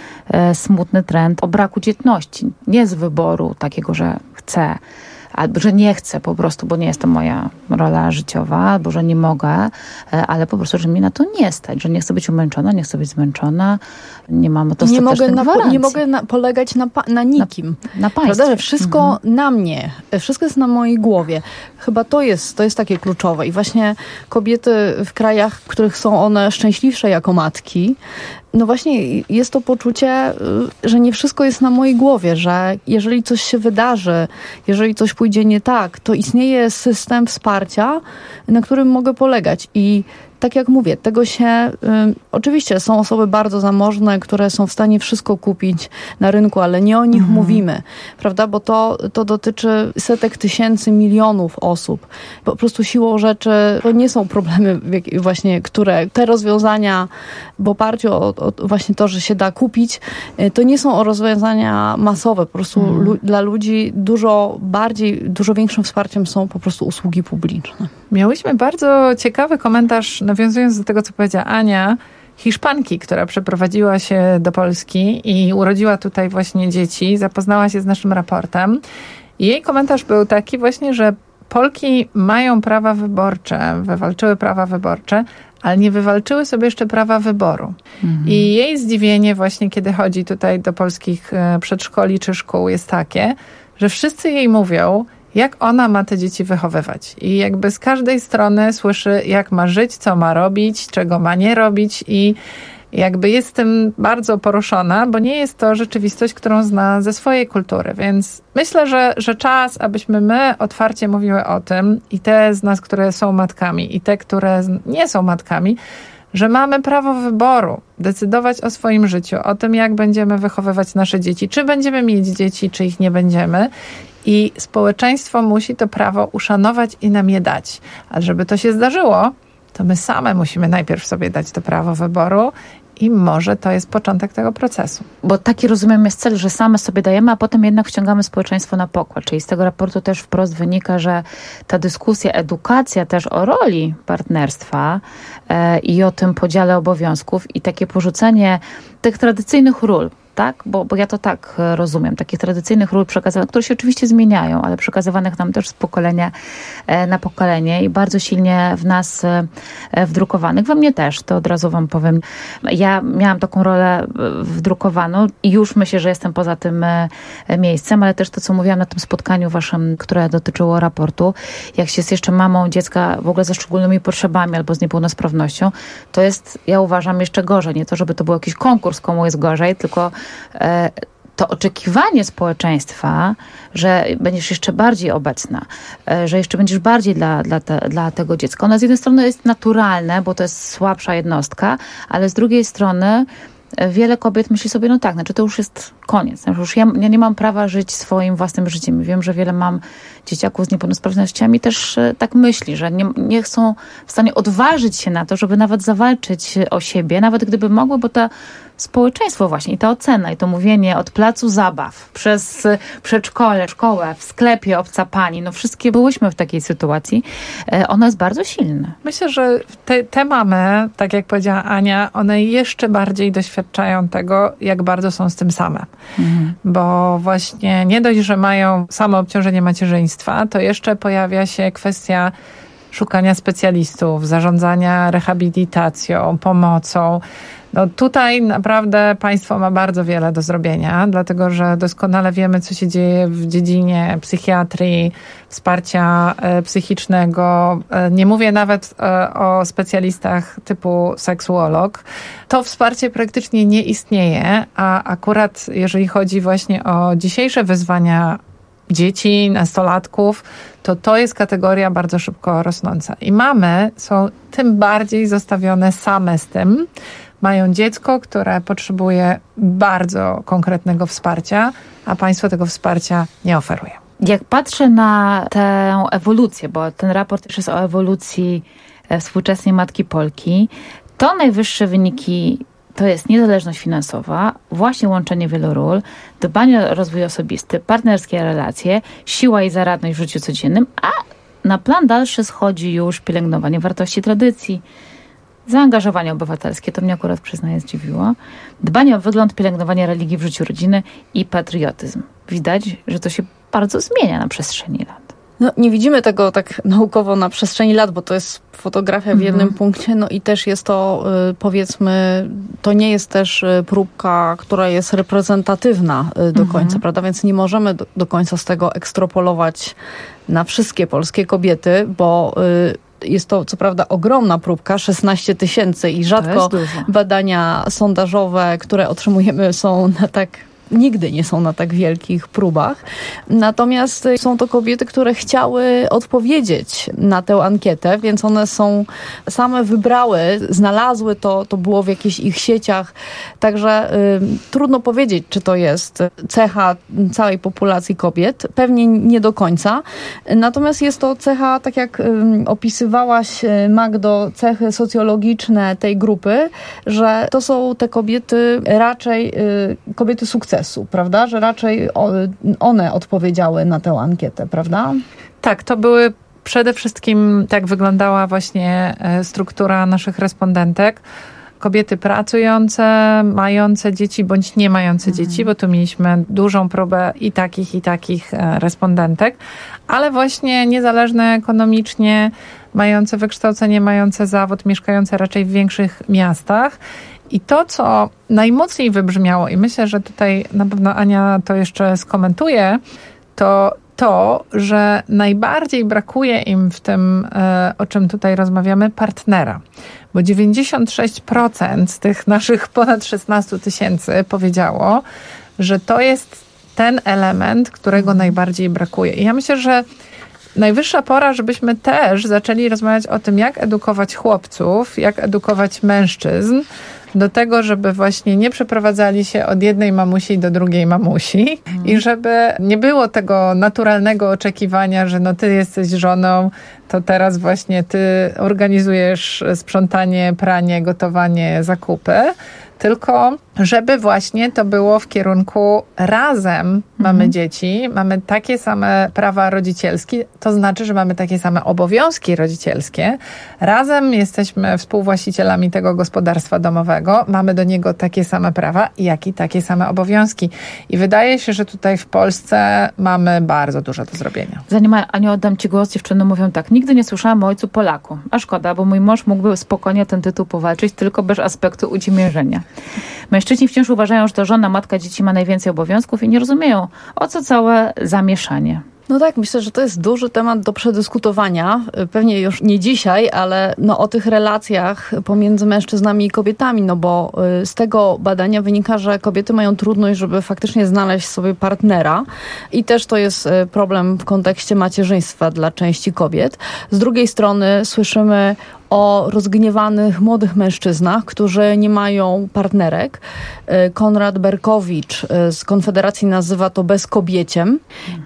smutny trend o braku dzietności. Nie z wyboru takiego, że chcę, albo że nie chcę po prostu, bo nie jest to moja rola życiowa, albo że nie mogę, ale po prostu, że mnie na to nie stać, że nie chcę być umęczona, nie chcę być zmęczona, nie mam dostatecznych nie mogę na, gwarancji. Nie mogę na, polegać na, na nikim. Na, na państwie. Prawda, że wszystko mhm. na mnie, wszystko jest na mojej głowie. Chyba to jest, to jest takie kluczowe. I właśnie kobiety w krajach, w których są one szczęśliwsze jako matki, no właśnie jest to poczucie, że nie wszystko jest na mojej głowie, że jeżeli coś się wydarzy, jeżeli coś pójdzie nie tak, to istnieje system wsparcia, na którym mogę polegać. I tak jak mówię, tego się... Y, oczywiście są osoby bardzo zamożne, które są w stanie wszystko kupić na rynku, ale nie o nich mhm. mówimy, prawda? Bo to, to dotyczy setek tysięcy, milionów osób. Po prostu siłą rzeczy to nie są problemy właśnie, które te rozwiązania w oparciu o, o właśnie to, że się da kupić, y, to nie są rozwiązania masowe. Po prostu mhm. lu- dla ludzi dużo bardziej, dużo większym wsparciem są po prostu usługi publiczne. Miałyśmy bardzo ciekawy komentarz, nawiązując do tego, co powiedziała Ania, Hiszpanki, która przeprowadziła się do Polski i urodziła tutaj właśnie dzieci, zapoznała się z naszym raportem. I jej komentarz był taki właśnie, że Polki mają prawa wyborcze, wywalczyły prawa wyborcze, ale nie wywalczyły sobie jeszcze prawa wyboru. Mhm. I jej zdziwienie właśnie, kiedy chodzi tutaj do polskich przedszkoli czy szkół, jest takie, że wszyscy jej mówią, jak ona ma te dzieci wychowywać. I jakby z każdej strony słyszy, jak ma żyć, co ma robić, czego ma nie robić i jakby jest tym bardzo poruszona, bo nie jest to rzeczywistość, którą zna ze swojej kultury. Więc myślę, że, że czas, abyśmy my otwarcie mówiły o tym i te z nas, które są matkami i te, które nie są matkami, że mamy prawo wyboru, decydować o swoim życiu, o tym, jak będziemy wychowywać nasze dzieci, czy będziemy mieć dzieci, czy ich nie będziemy. I społeczeństwo musi to prawo uszanować i nam je dać. A żeby to się zdarzyło, to my same musimy najpierw sobie dać to prawo wyboru i może to jest początek tego procesu. Bo taki, rozumiem, jest cel, że same sobie dajemy, a potem jednak wciągamy społeczeństwo na pokład. Czyli z tego raportu też wprost wynika, że ta dyskusja, edukacja też o roli partnerstwa e, i o tym podziale obowiązków i takie porzucenie tych tradycyjnych ról, tak? Bo, bo ja to tak rozumiem, takich tradycyjnych ról przekazywanych, które się oczywiście zmieniają, ale przekazywanych nam też z pokolenia na pokolenie i bardzo silnie w nas wdrukowanych. We mnie też, to od razu wam powiem. Ja miałam taką rolę wdrukowaną i już myślę, że jestem poza tym miejscem, ale też to, co mówiłam na tym spotkaniu waszym, które dotyczyło raportu, jak się jest jeszcze mamą dziecka w ogóle ze szczególnymi potrzebami albo z niepełnosprawnością, to jest, ja uważam, jeszcze gorzej. Nie to, żeby to był jakiś konkurs, komu jest gorzej, tylko to oczekiwanie społeczeństwa, że będziesz jeszcze bardziej obecna, że jeszcze będziesz bardziej dla, dla, te, dla tego dziecka. Ono z jednej strony jest naturalne, bo to jest słabsza jednostka, ale z drugiej strony wiele kobiet myśli sobie, no tak, znaczy to już jest koniec. Znaczy już ja, ja nie mam prawa żyć swoim własnym życiem. Wiem, że wiele mam dzieciaków z niepełnosprawnościami też tak myśli, że nie, nie są w stanie odważyć się na to, żeby nawet zawalczyć o siebie, nawet gdyby mogły, bo to społeczeństwo właśnie i ta ocena i to mówienie od placu zabaw, przez przedszkole, szkołę, w sklepie obca pani, no wszystkie byłyśmy w takiej sytuacji, ono jest bardzo silne. Myślę, że te, te mamy, tak jak powiedziała Ania, one jeszcze bardziej doświadczają tego, jak bardzo są z tym same. Mhm. Bo właśnie nie dość, że mają samo obciążenie macierzyństwa, to jeszcze pojawia się kwestia szukania specjalistów, zarządzania rehabilitacją, pomocą. No tutaj naprawdę państwo ma bardzo wiele do zrobienia, dlatego że doskonale wiemy, co się dzieje w dziedzinie psychiatrii, wsparcia psychicznego. Nie mówię nawet o specjalistach typu seksuolog. To wsparcie praktycznie nie istnieje, a akurat jeżeli chodzi właśnie o dzisiejsze wyzwania dzieci, nastolatków, to to jest kategoria bardzo szybko rosnąca. I mamy są tym bardziej zostawione same z tym. Mają dziecko, które potrzebuje bardzo konkretnego wsparcia, a państwo tego wsparcia nie oferuje. Jak patrzę na tę ewolucję, bo ten raport też jest o ewolucji współczesnej matki Polki, to najwyższe wyniki to jest niezależność finansowa, właśnie łączenie wielu ról, dbanie o rozwój osobisty, partnerskie relacje, siła i zaradność w życiu codziennym, a na plan dalszy schodzi już pielęgnowanie wartości tradycji, zaangażowanie obywatelskie, to mnie akurat, przyznaję, zdziwiło, dbanie o wygląd, pielęgnowanie religii w życiu rodziny i patriotyzm. Widać, że to się bardzo zmienia na przestrzeni lat. No, nie widzimy tego tak naukowo na przestrzeni lat, bo to jest fotografia w jednym mhm. punkcie, no i też jest to, powiedzmy, to nie jest też próbka, która jest reprezentatywna do mhm. końca, prawda? Więc nie możemy do, do końca z tego ekstrapolować na wszystkie polskie kobiety, bo jest to, co prawda, ogromna próbka, szesnaście tysięcy i rzadko badania sondażowe, które otrzymujemy, są na tak... nigdy nie są na tak wielkich próbach. Natomiast są to kobiety, które chciały odpowiedzieć na tę ankietę, więc one są same wybrały, znalazły to, to było w jakichś ich sieciach. Także y, trudno powiedzieć, czy to jest cecha całej populacji kobiet. Pewnie nie do końca. Natomiast jest to cecha, tak jak y, opisywałaś, Magdo, cechy socjologiczne tej grupy, że to są te kobiety raczej y, kobiety sukcesu. Prawda? Że raczej one odpowiedziały na tę ankietę, prawda? Tak, to były przede wszystkim, tak wyglądała właśnie struktura naszych respondentek. Kobiety pracujące, mające dzieci bądź nie mające mhm. dzieci, bo tu mieliśmy dużą próbę i takich, i takich respondentek, ale właśnie niezależne ekonomicznie, mające wykształcenie, mające zawód, mieszkające raczej w większych miastach. I to, co najmocniej wybrzmiało, i myślę, że tutaj na pewno Ania to jeszcze skomentuje, to to, że najbardziej brakuje im w tym, o czym tutaj rozmawiamy, partnera. Bo dziewięćdziesiąt sześć procent z tych naszych ponad szesnaście tysięcy powiedziało, że to jest ten element, którego najbardziej brakuje. I ja myślę, że najwyższa pora, żebyśmy też zaczęli rozmawiać o tym, jak edukować chłopców, jak edukować mężczyzn, do tego, żeby właśnie nie przeprowadzali się od jednej mamusi do drugiej mamusi mm. i żeby nie było tego naturalnego oczekiwania, że no ty jesteś żoną, to teraz właśnie ty organizujesz sprzątanie, pranie, gotowanie, zakupy, tylko żeby właśnie to było w kierunku razem mhm. mamy dzieci, mamy takie same prawa rodzicielskie, to znaczy, że mamy takie same obowiązki rodzicielskie. Razem jesteśmy współwłaścicielami tego gospodarstwa domowego, mamy do niego takie same prawa, jak i takie same obowiązki. I wydaje się, że tutaj w Polsce mamy bardzo dużo do zrobienia. Zanim Aniu oddam ci głos, dziewczyny mówią tak, nigdy nie słyszałam o ojcu Polaku. A szkoda, bo mój mąż mógłby spokojnie ten tytuł powalczyć, tylko bez aspektu uciemiężenia. Mężczyźni wciąż uważają, że to żona, matka dzieci ma najwięcej obowiązków i nie rozumieją, o co całe zamieszanie. No tak, myślę, że to jest duży temat do przedyskutowania. Pewnie już nie dzisiaj, ale no o tych relacjach pomiędzy mężczyznami i kobietami, no bo z tego badania wynika, że kobiety mają trudność, żeby faktycznie znaleźć sobie partnera i też to jest problem w kontekście macierzyństwa dla części kobiet. Z drugiej strony słyszymy o rozgniewanych młodych mężczyznach, którzy nie mają partnerek. Konrad Berkowicz z Konfederacji nazywa to bezkobieciem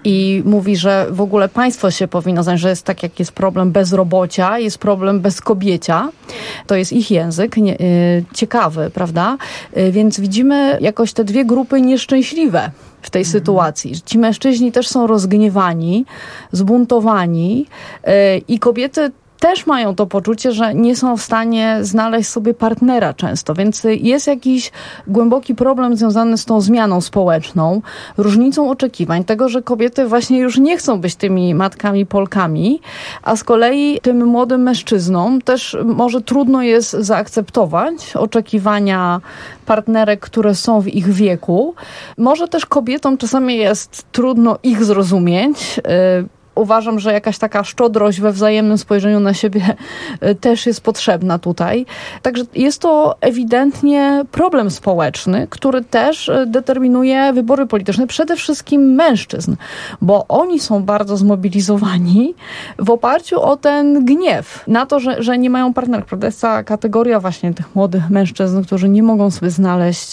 i mówi, że w ogóle państwo się powinno zająć, że jest tak jak jest problem bezrobocia, jest problem bezkobiecia. To jest ich język, nie, ciekawy, prawda? Więc widzimy jakoś te dwie grupy nieszczęśliwe w tej mhm. sytuacji. Ci mężczyźni też są rozgniewani, zbuntowani i kobiety też mają to poczucie, że nie są w stanie znaleźć sobie partnera często, więc jest jakiś głęboki problem związany z tą zmianą społeczną, różnicą oczekiwań, tego, że kobiety właśnie już nie chcą być tymi matkami Polkami, a z kolei tym młodym mężczyznom też może trudno jest zaakceptować oczekiwania partnerek, które są w ich wieku. Może też kobietom czasami jest trudno ich zrozumieć. Uważam, że jakaś taka szczodrość we wzajemnym spojrzeniu na siebie też jest potrzebna tutaj. Także jest to ewidentnie problem społeczny, który też determinuje wybory polityczne, przede wszystkim mężczyzn, bo oni są bardzo zmobilizowani w oparciu o ten gniew na to, że, że nie mają partnerów. Prawda? Jest cała kategoria właśnie tych młodych mężczyzn, którzy nie mogą sobie znaleźć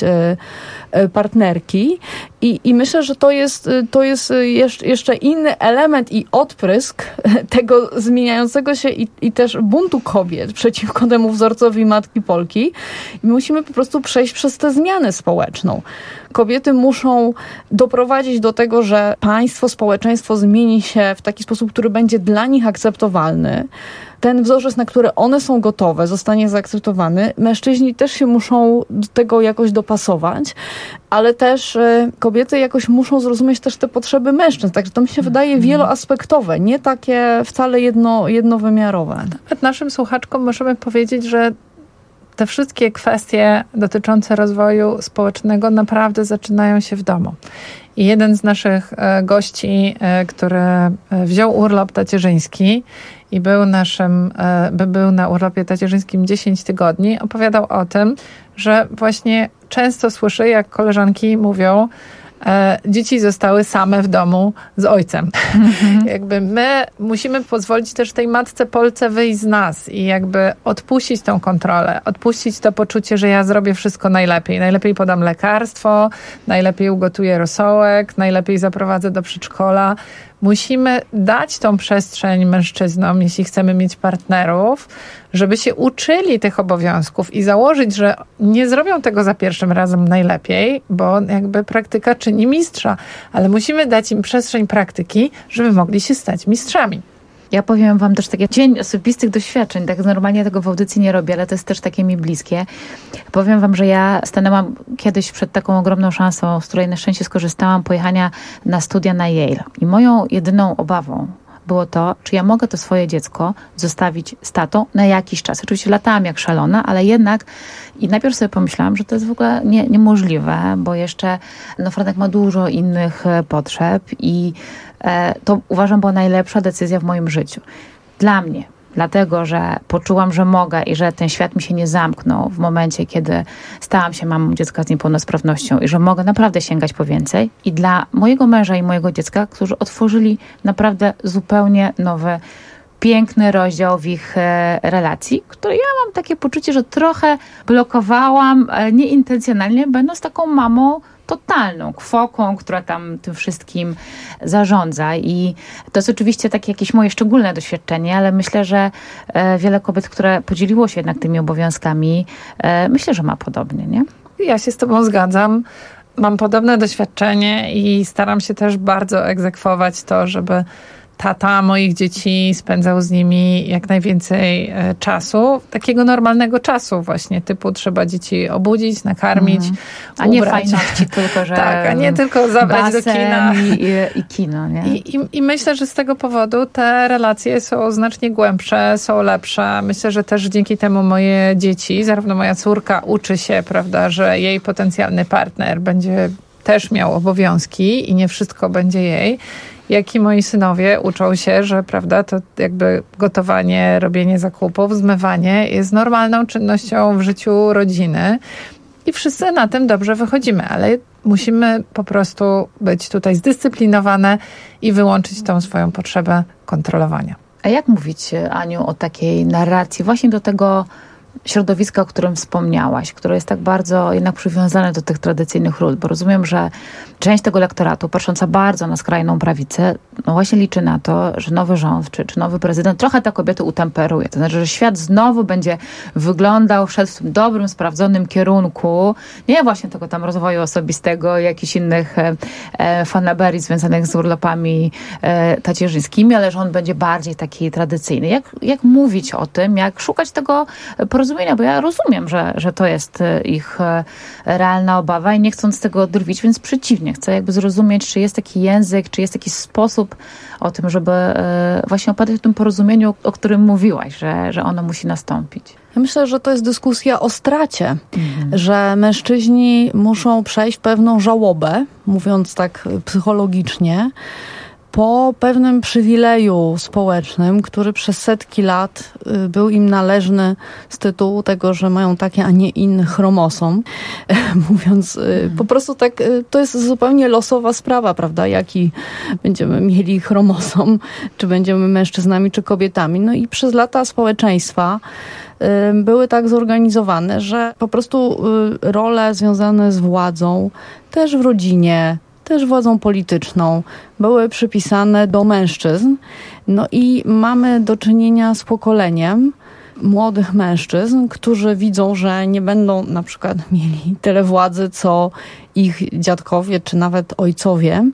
partnerki i, i myślę, że to jest, to jest jeszcze inny element i odprysk tego zmieniającego się i, i też buntu kobiet przeciwko temu wzorcowi matki Polki. I musimy po prostu przejść przez tę zmianę społeczną. Kobiety muszą doprowadzić do tego, że państwo, społeczeństwo zmieni się w taki sposób, który będzie dla nich akceptowalny. Ten wzorzec, na który one są gotowe, zostanie zaakceptowany. Mężczyźni też się muszą do tego jakoś dopasować, ale też y, kobiety jakoś muszą zrozumieć też te potrzeby mężczyzn. Także to mi się wydaje wieloaspektowe, nie takie wcale jedno, jednowymiarowe. Nawet naszym słuchaczkom możemy powiedzieć, że te wszystkie kwestie dotyczące rozwoju społecznego naprawdę zaczynają się w domu. I jeden z naszych gości, który wziął urlop tacierzyński i był naszym, był na urlopie tacierzyńskim dziesięć tygodni, opowiadał o tym, że właśnie często słyszy, jak koleżanki mówią, E, dzieci zostały same w domu z ojcem. Mm-hmm. Jakby my musimy pozwolić też tej matce Polce wyjść z nas i jakby odpuścić tą kontrolę, odpuścić to poczucie, że ja zrobię wszystko najlepiej. Najlepiej podam lekarstwo, najlepiej ugotuję rosołek, najlepiej zaprowadzę do przedszkola. Musimy dać tą przestrzeń mężczyznom, jeśli chcemy mieć partnerów, żeby się uczyli tych obowiązków i założyć, że nie zrobią tego za pierwszym razem najlepiej, bo jakby praktyka czyni mistrza, ale musimy dać im przestrzeń praktyki, żeby mogli się stać mistrzami. Ja powiem wam też takie dzień osobistych doświadczeń, tak normalnie tego w audycji nie robię, ale to jest też takie mi bliskie. Powiem wam, że ja stanęłam kiedyś przed taką ogromną szansą, z której na szczęście skorzystałam, pojechania na studia na Yale. I moją jedyną obawą było to, czy ja mogę to swoje dziecko zostawić z tatą na jakiś czas. Oczywiście latałam jak szalona, ale jednak i najpierw sobie pomyślałam, że to jest w ogóle nie, niemożliwe, bo jeszcze no Franek ma dużo innych potrzeb i e, to uważam była najlepsza decyzja w moim życiu. Dla mnie. Dlatego, że poczułam, że mogę i że ten świat mi się nie zamknął w momencie, kiedy stałam się mamą dziecka z niepełnosprawnością i że mogę naprawdę sięgać po więcej. I dla mojego męża i mojego dziecka, którzy otworzyli naprawdę zupełnie nowy piękny rozdział w ich e, relacji, który ja mam takie poczucie, że trochę blokowałam e, nieintencjonalnie, będąc taką mamą totalną, kwoką, która tam tym wszystkim zarządza. I to jest oczywiście takie jakieś moje szczególne doświadczenie, ale myślę, że e, wiele kobiet, które podzieliło się jednak tymi obowiązkami, e, myślę, że ma podobnie, nie? Ja się z tobą zgadzam. Mam podobne doświadczenie i staram się też bardzo egzekwować to, żeby tata moich dzieci spędzał z nimi jak najwięcej czasu, takiego normalnego czasu właśnie, typu trzeba dzieci obudzić, nakarmić, mm. A nie fajności tylko, że tak, a nie tylko zabrać do kina. I, i, i kino, nie? I, i, I myślę, że z tego powodu te relacje są znacznie głębsze, są lepsze. Myślę, że też dzięki temu moje dzieci, zarówno moja córka uczy się, prawda, że jej potencjalny partner będzie też miał obowiązki i nie wszystko będzie jej. Jak i moi synowie uczą się, że prawda, to jakby gotowanie, robienie zakupów, zmywanie jest normalną czynnością w życiu rodziny i wszyscy na tym dobrze wychodzimy, ale musimy po prostu być tutaj zdyscyplinowane i wyłączyć tą swoją potrzebę kontrolowania. A jak mówić, Aniu, o takiej narracji właśnie do tego środowiska, o którym wspomniałaś, które jest tak bardzo jednak przywiązane do tych tradycyjnych ról, bo rozumiem, że część tego elektoratu, patrząca bardzo na skrajną prawicę, no właśnie liczy na to, że nowy rząd czy, czy nowy prezydent trochę te kobiety utemperuje. To znaczy, że świat znowu będzie wyglądał, szedł w tym dobrym, sprawdzonym kierunku, nie właśnie tego tam rozwoju osobistego, jakichś innych e, e, fanaberii związanych z urlopami e, tacierzyńskimi, ale że on będzie bardziej taki tradycyjny. Jak, jak mówić o tym, jak szukać tego porozumienia, bo ja rozumiem, że, że to jest ich realna obawa i nie chcąc tego drwić, więc przeciwnie, chcę jakby zrozumieć, czy jest taki język, czy jest jakiś sposób o tym, żeby właśnie opadać w tym porozumieniu, o którym mówiłaś, że, że ono musi nastąpić. Ja myślę, że to jest dyskusja o stracie, mhm. że mężczyźni muszą przejść pewną żałobę, mówiąc tak psychologicznie, po pewnym przywileju społecznym, który przez setki lat był im należny z tytułu tego, że mają taki, a nie inny chromosom. Mówiąc hmm. po prostu tak, to jest zupełnie losowa sprawa, prawda? Jaki będziemy mieli chromosom, czy będziemy mężczyznami, czy kobietami. No i przez lata społeczeństwa były tak zorganizowane, że po prostu role związane z władzą, też w rodzinie, też władzą polityczną, były przypisane do mężczyzn. No i mamy do czynienia z pokoleniem młodych mężczyzn, którzy widzą, że nie będą na przykład mieli tyle władzy, co ich dziadkowie, czy nawet ojcowie.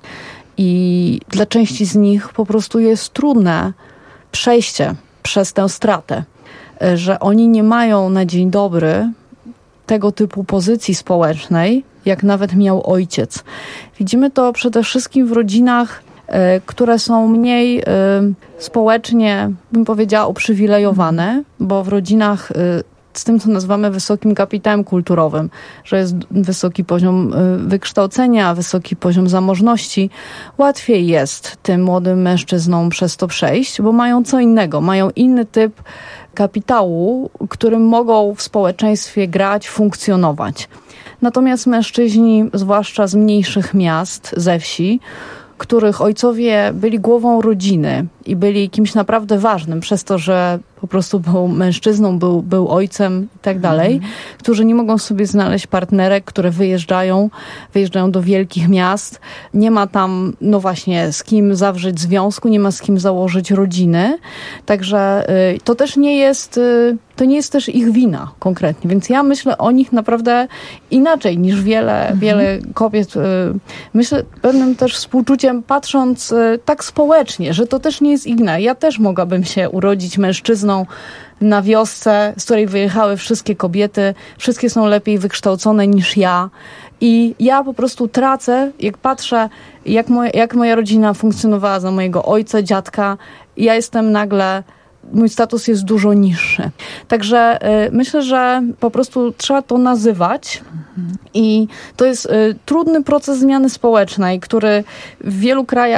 I dla części z nich po prostu jest trudne przejście przez tę stratę, że oni nie mają na dzień dobry tego typu pozycji społecznej, jak nawet miał ojciec. Widzimy to przede wszystkim w rodzinach, y, które są mniej y, społecznie, bym powiedziała, uprzywilejowane, bo w rodzinach y, z tym, co nazywamy wysokim kapitałem kulturowym, że jest wysoki poziom y, wykształcenia, wysoki poziom zamożności, łatwiej jest tym młodym mężczyznom przez to przejść, bo mają co innego, mają inny typ kapitału, którym mogą w społeczeństwie grać, funkcjonować. Natomiast mężczyźni, zwłaszcza z mniejszych miast, ze wsi, których ojcowie byli głową rodziny i byli kimś naprawdę ważnym przez to, że po prostu był mężczyzną, był, był ojcem i tak dalej, mm. którzy nie mogą sobie znaleźć partnerek, które wyjeżdżają, wyjeżdżają do wielkich miast. Nie ma tam, no właśnie, z kim zawrzeć związku, nie ma z kim założyć rodziny. Także y, to też nie jest, y, to nie jest też ich wina konkretnie. Więc ja myślę o nich naprawdę inaczej niż wiele, mm. wiele kobiet. Y, myślę pewnym też współczuciem, patrząc y, tak społecznie, że to też nie jest ich wina. Ja też mogłabym się urodzić mężczyzną na wiosce, z której wyjechały wszystkie kobiety, wszystkie są lepiej wykształcone niż ja i ja po prostu tracę, jak patrzę, jak moja, jak moja rodzina funkcjonowała za mojego ojca, dziadka, ja jestem nagle, mój status jest dużo niższy. Także y, myślę, że po prostu trzeba to nazywać mhm. i to jest y, trudny proces zmiany społecznej, który w wielu krajach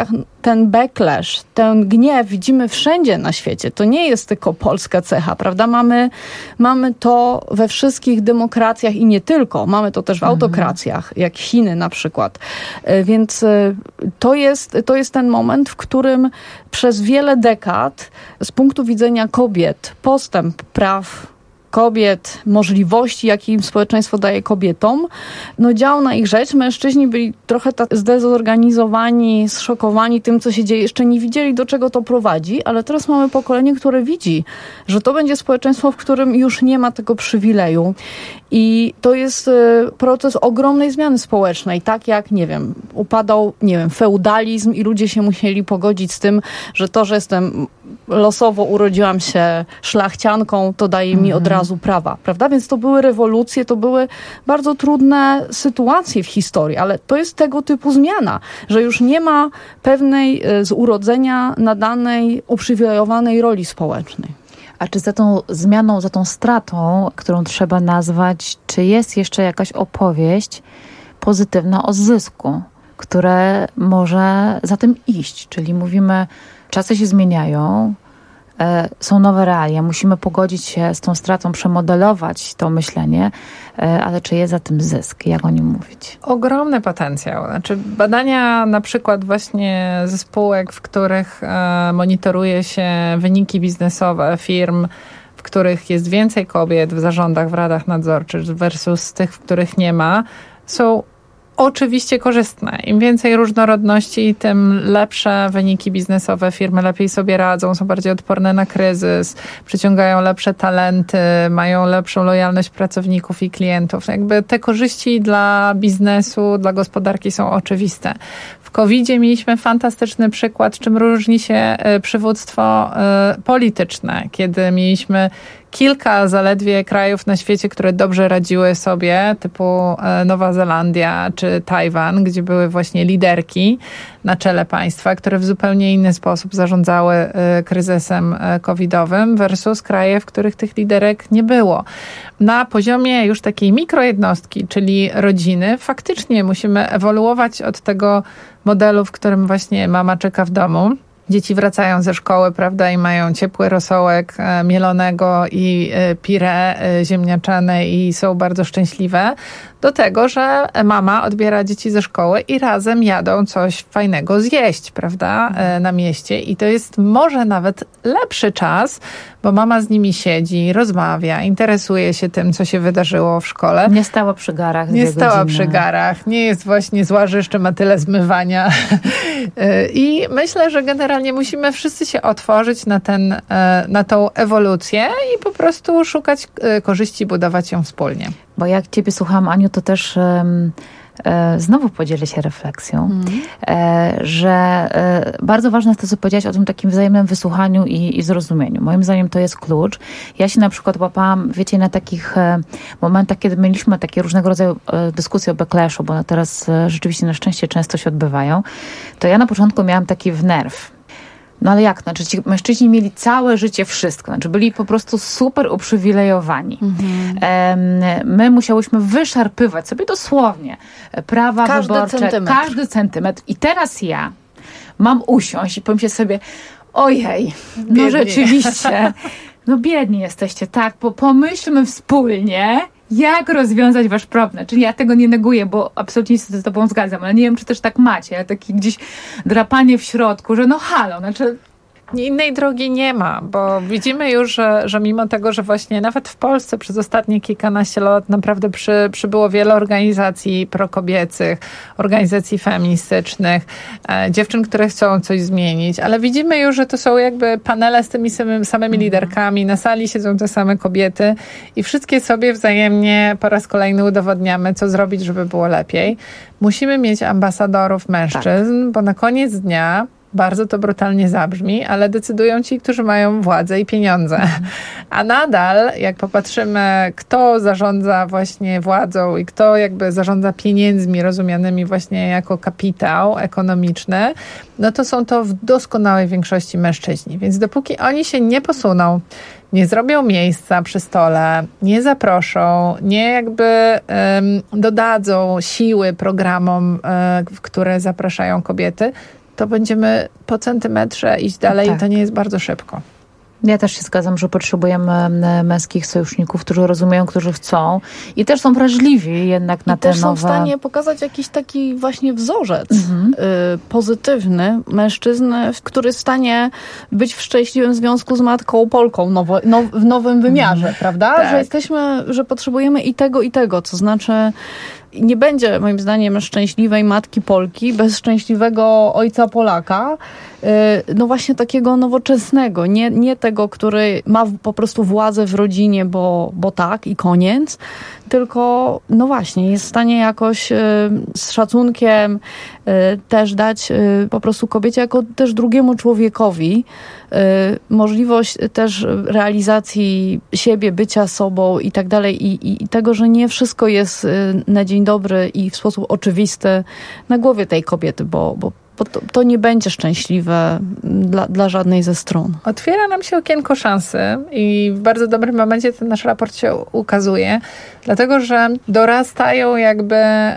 ten backlash, ten gniew widzimy wszędzie na świecie. To nie jest tylko polska cecha, prawda? Mamy, mamy to we wszystkich demokracjach i nie tylko. Mamy to też w autokracjach, jak Chiny na przykład. Więc to jest, to jest ten moment, w którym przez wiele dekad z punktu widzenia kobiet postęp praw kobiet, możliwości, jakie im społeczeństwo daje kobietom, no działał na ich rzecz. Mężczyźni byli trochę tak zdezorganizowani, zszokowani tym, co się dzieje. Jeszcze nie widzieli, do czego to prowadzi, ale teraz mamy pokolenie, które widzi, że to będzie społeczeństwo, w którym już nie ma tego przywileju. I to jest proces ogromnej zmiany społecznej. Tak jak, nie wiem, upadał, nie wiem, feudalizm i ludzie się musieli pogodzić z tym, że to, że jestem losowo urodziłam się szlachcianką, to daje mi od razu prawa, prawda? Więc to były rewolucje, to były bardzo trudne sytuacje w historii, ale to jest tego typu zmiana, że już nie ma pewnej z urodzenia nadanej, uprzywilejowanej roli społecznej. A czy za tą zmianą, za tą stratą, którą trzeba nazwać, czy jest jeszcze jakaś opowieść pozytywna o zysku, które może za tym iść? Czyli mówimy, czasy się zmieniają, e, są nowe realia, musimy pogodzić się z tą stratą, przemodelować to myślenie, e, ale czy jest za tym zysk? Jak o nim mówić? Ogromny potencjał. Znaczy badania na przykład właśnie ze spółek, w których e, monitoruje się wyniki biznesowe firm, w których jest więcej kobiet w zarządach, w radach nadzorczych versus tych, w których nie ma, są oczywiście korzystne. Im więcej różnorodności, tym lepsze wyniki biznesowe. Firmy lepiej sobie radzą, są bardziej odporne na kryzys, przyciągają lepsze talenty, mają lepszą lojalność pracowników i klientów. Jakby te korzyści dla biznesu, dla gospodarki są oczywiste. W kowidzie mieliśmy fantastyczny przykład, czym różni się przywództwo polityczne, kiedy mieliśmy kilka zaledwie krajów na świecie, które dobrze radziły sobie, typu Nowa Zelandia czy Tajwan, gdzie były właśnie liderki na czele państwa, które w zupełnie inny sposób zarządzały kryzysem covidowym versus kraje, w których tych liderek nie było. Na poziomie już takiej mikrojednostki, czyli rodziny, faktycznie musimy ewoluować od tego modelu, w którym właśnie mama czeka w domu. Dzieci wracają ze szkoły, prawda, i mają ciepły rosołek mielonego i pire ziemniaczane i są bardzo szczęśliwe, do tego, że mama odbiera dzieci ze szkoły i razem jadą coś fajnego zjeść, prawda, na mieście. I to jest może nawet lepszy czas, bo mama z nimi siedzi, rozmawia, interesuje się tym, co się wydarzyło w szkole. Nie stała przy garach. Nie stała przy garach. Nie jest właśnie zła, że jeszcze ma tyle zmywania. I myślę, że generalnie musimy wszyscy się otworzyć na, ten, na tą ewolucję i po prostu szukać korzyści, budować ją wspólnie. Bo jak ciebie słucham, Aniu, to też um, e, znowu podzielę się refleksją, mm. e, że e, bardzo ważne jest to, co powiedziałaś o tym takim wzajemnym wysłuchaniu i, i zrozumieniu. Moim zdaniem to jest klucz. Ja się na przykład łapałam, wiecie, na takich e, momentach, kiedy mieliśmy takie różnego rodzaju e, dyskusje o backlashu, bo teraz e, rzeczywiście na szczęście często się odbywają, to ja na początku miałam taki wnerw. No ale jak? Znaczy ci mężczyźni mieli całe życie wszystko. Znaczy byli po prostu super uprzywilejowani. Mhm. My musiałyśmy wyszarpywać sobie dosłownie prawa każdy wyborcze. Centymetr. Każdy centymetr. I teraz ja mam usiąść i pomyśleć sobie, ojej, no biednie. Rzeczywiście, no biedni jesteście, tak, bo pomyślmy wspólnie, jak rozwiązać wasz problem. Czyli ja tego nie neguję, bo absolutnie się z tobą zgadzam, ale nie wiem, czy też tak macie, ale takie gdzieś drapanie w środku, że no halo, znaczy... Innej drogi nie ma, bo widzimy już, że, że mimo tego, że właśnie nawet w Polsce przez ostatnie kilkanaście lat naprawdę przy, przybyło wiele organizacji prokobiecych, organizacji feministycznych, e, dziewczyn, które chcą coś zmienić, ale widzimy już, że to są jakby panele z tymi samymi, samymi liderkami, na sali siedzą te same kobiety i wszystkie sobie wzajemnie po raz kolejny udowodniamy, co zrobić, żeby było lepiej. Musimy mieć ambasadorów mężczyzn, tak. Bo na koniec dnia bardzo to brutalnie zabrzmi, ale decydują ci, którzy mają władzę i pieniądze. A nadal, jak popatrzymy, kto zarządza właśnie władzą i kto jakby zarządza pieniędzmi rozumianymi właśnie jako kapitał ekonomiczny, no to są to w doskonałej większości mężczyźni. Więc dopóki oni się nie posuną, nie zrobią miejsca przy stole, nie zaproszą, nie jakby um, dodadzą siły programom, um, które zapraszają kobiety, to będziemy po centymetrze iść dalej tak. i to nie jest bardzo szybko. Ja też się zgadzam, że potrzebujemy męskich sojuszników, którzy rozumieją, którzy chcą i też są wrażliwi jednak na I te też nowe... są w stanie pokazać jakiś taki właśnie wzorzec mhm. y, pozytywny mężczyzny, który jest w stanie być w szczęśliwym związku z matką Polką nowo, now, w nowym wymiarze, mhm. prawda? Tak. Że jesteśmy, że potrzebujemy i tego, i tego, to znaczy nie będzie moim zdaniem szczęśliwej matki Polki bez szczęśliwego ojca Polaka, no właśnie takiego nowoczesnego, nie, nie tego, który ma po prostu władzę w rodzinie, bo, bo tak i koniec, tylko no właśnie jest w stanie jakoś z szacunkiem też dać po prostu kobiecie jako też drugiemu człowiekowi możliwość też realizacji siebie, bycia sobą i tak dalej i, i tego, że nie wszystko jest na dzień dobry i w sposób oczywisty na głowie tej kobiety, bo, bo Bo to, to nie będzie szczęśliwe dla, dla żadnej ze stron. Otwiera nam się okienko szansy i w bardzo dobrym momencie ten nasz raport się ukazuje, dlatego że dorastają jakby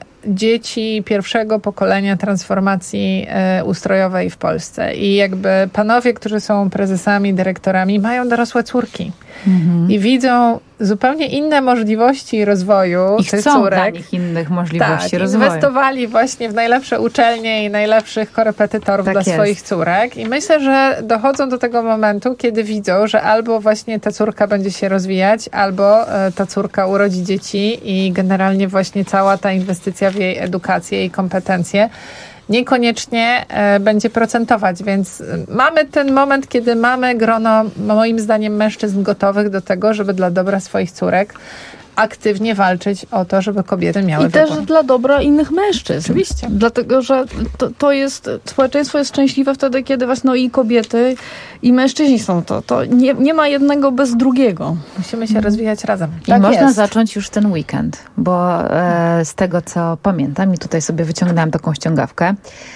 dzieci pierwszego pokolenia transformacji y, ustrojowej w Polsce i jakby panowie, którzy są prezesami, dyrektorami, mają dorosłe córki mhm. i widzą zupełnie inne możliwości rozwoju I tych chcą córek. dla nich innych możliwości tak, rozwoju. Inwestowali właśnie w najlepsze uczelnie i najlepszych korepetytorów tak dla jest. swoich córek i myślę, że dochodzą do tego momentu, kiedy widzą, że albo właśnie ta córka będzie się rozwijać, albo y, ta córka urodzi dzieci i generalnie właśnie cała ta inwestycja w jej edukację i kompetencje niekoniecznie e, będzie procentować, więc mamy ten moment, kiedy mamy grono, moim zdaniem, mężczyzn gotowych do tego, żeby dla dobra swoich córek aktywnie walczyć o to, żeby kobiety miały I wybór. też dla dobra innych mężczyzn. Oczywiście. Dlatego, że to, to jest, społeczeństwo jest szczęśliwe wtedy, kiedy właśnie no i kobiety, i mężczyźni są to. To nie, nie ma jednego bez drugiego. Musimy się rozwijać razem. I tak można jest. zacząć już ten weekend, bo e, z tego, co pamiętam, i tutaj sobie wyciągnęłam taką ściągawkę,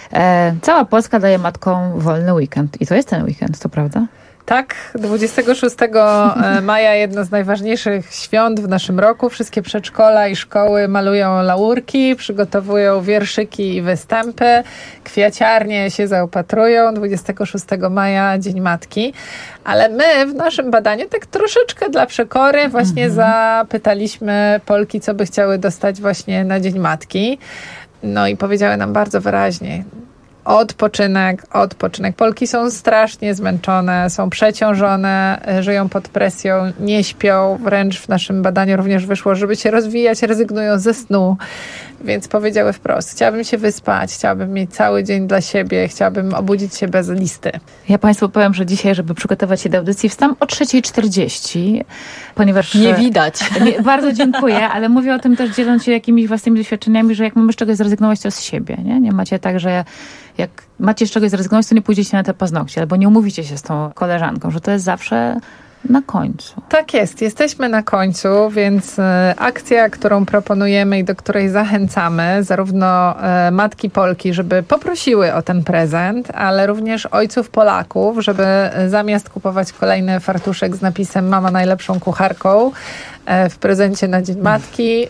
e, cała Polska daje matkom wolny weekend. I to jest ten weekend, to prawda? Tak, dwudziestego szóstego maja jedno z najważniejszych świąt w naszym roku. Wszystkie przedszkola i szkoły malują laurki, przygotowują wierszyki i występy. Kwiaciarnie się zaopatrują. dwudziestego szóstego maja Dzień Matki. Ale my w naszym badaniu tak troszeczkę dla przekory właśnie mhm. zapytaliśmy Polki, co by chciały dostać właśnie na Dzień Matki. No i powiedziały nam bardzo wyraźnie: odpoczynek, odpoczynek. Polki są strasznie zmęczone, są przeciążone, żyją pod presją, nie śpią. Wręcz w naszym badaniu również wyszło, żeby się rozwijać, rezygnują ze snu. Więc powiedziały wprost: chciałabym się wyspać, chciałabym mieć cały dzień dla siebie, chciałabym obudzić się bez listy. Ja Państwu powiem, że dzisiaj, żeby przygotować się do audycji, wstałam o trzeciej czterdzieści, ponieważ... Nie widać. Nie, bardzo dziękuję, ale mówię o tym też, dzieląc się jakimiś własnymi doświadczeniami, że jak mamy z czegoś zrezygnować, to z siebie. Nie, nie macie tak, że jak macie z czegoś zrezygnować, to nie pójdziecie na te paznokcie, albo nie umówicie się z tą koleżanką, że to jest zawsze na końcu. Tak jest, jesteśmy na końcu, więc akcja, którą proponujemy i do której zachęcamy zarówno matki Polki, żeby poprosiły o ten prezent, ale również ojców Polaków, żeby zamiast kupować kolejny fartuszek z napisem "Mama najlepszą kucharką" w prezencie na Dzień Matki,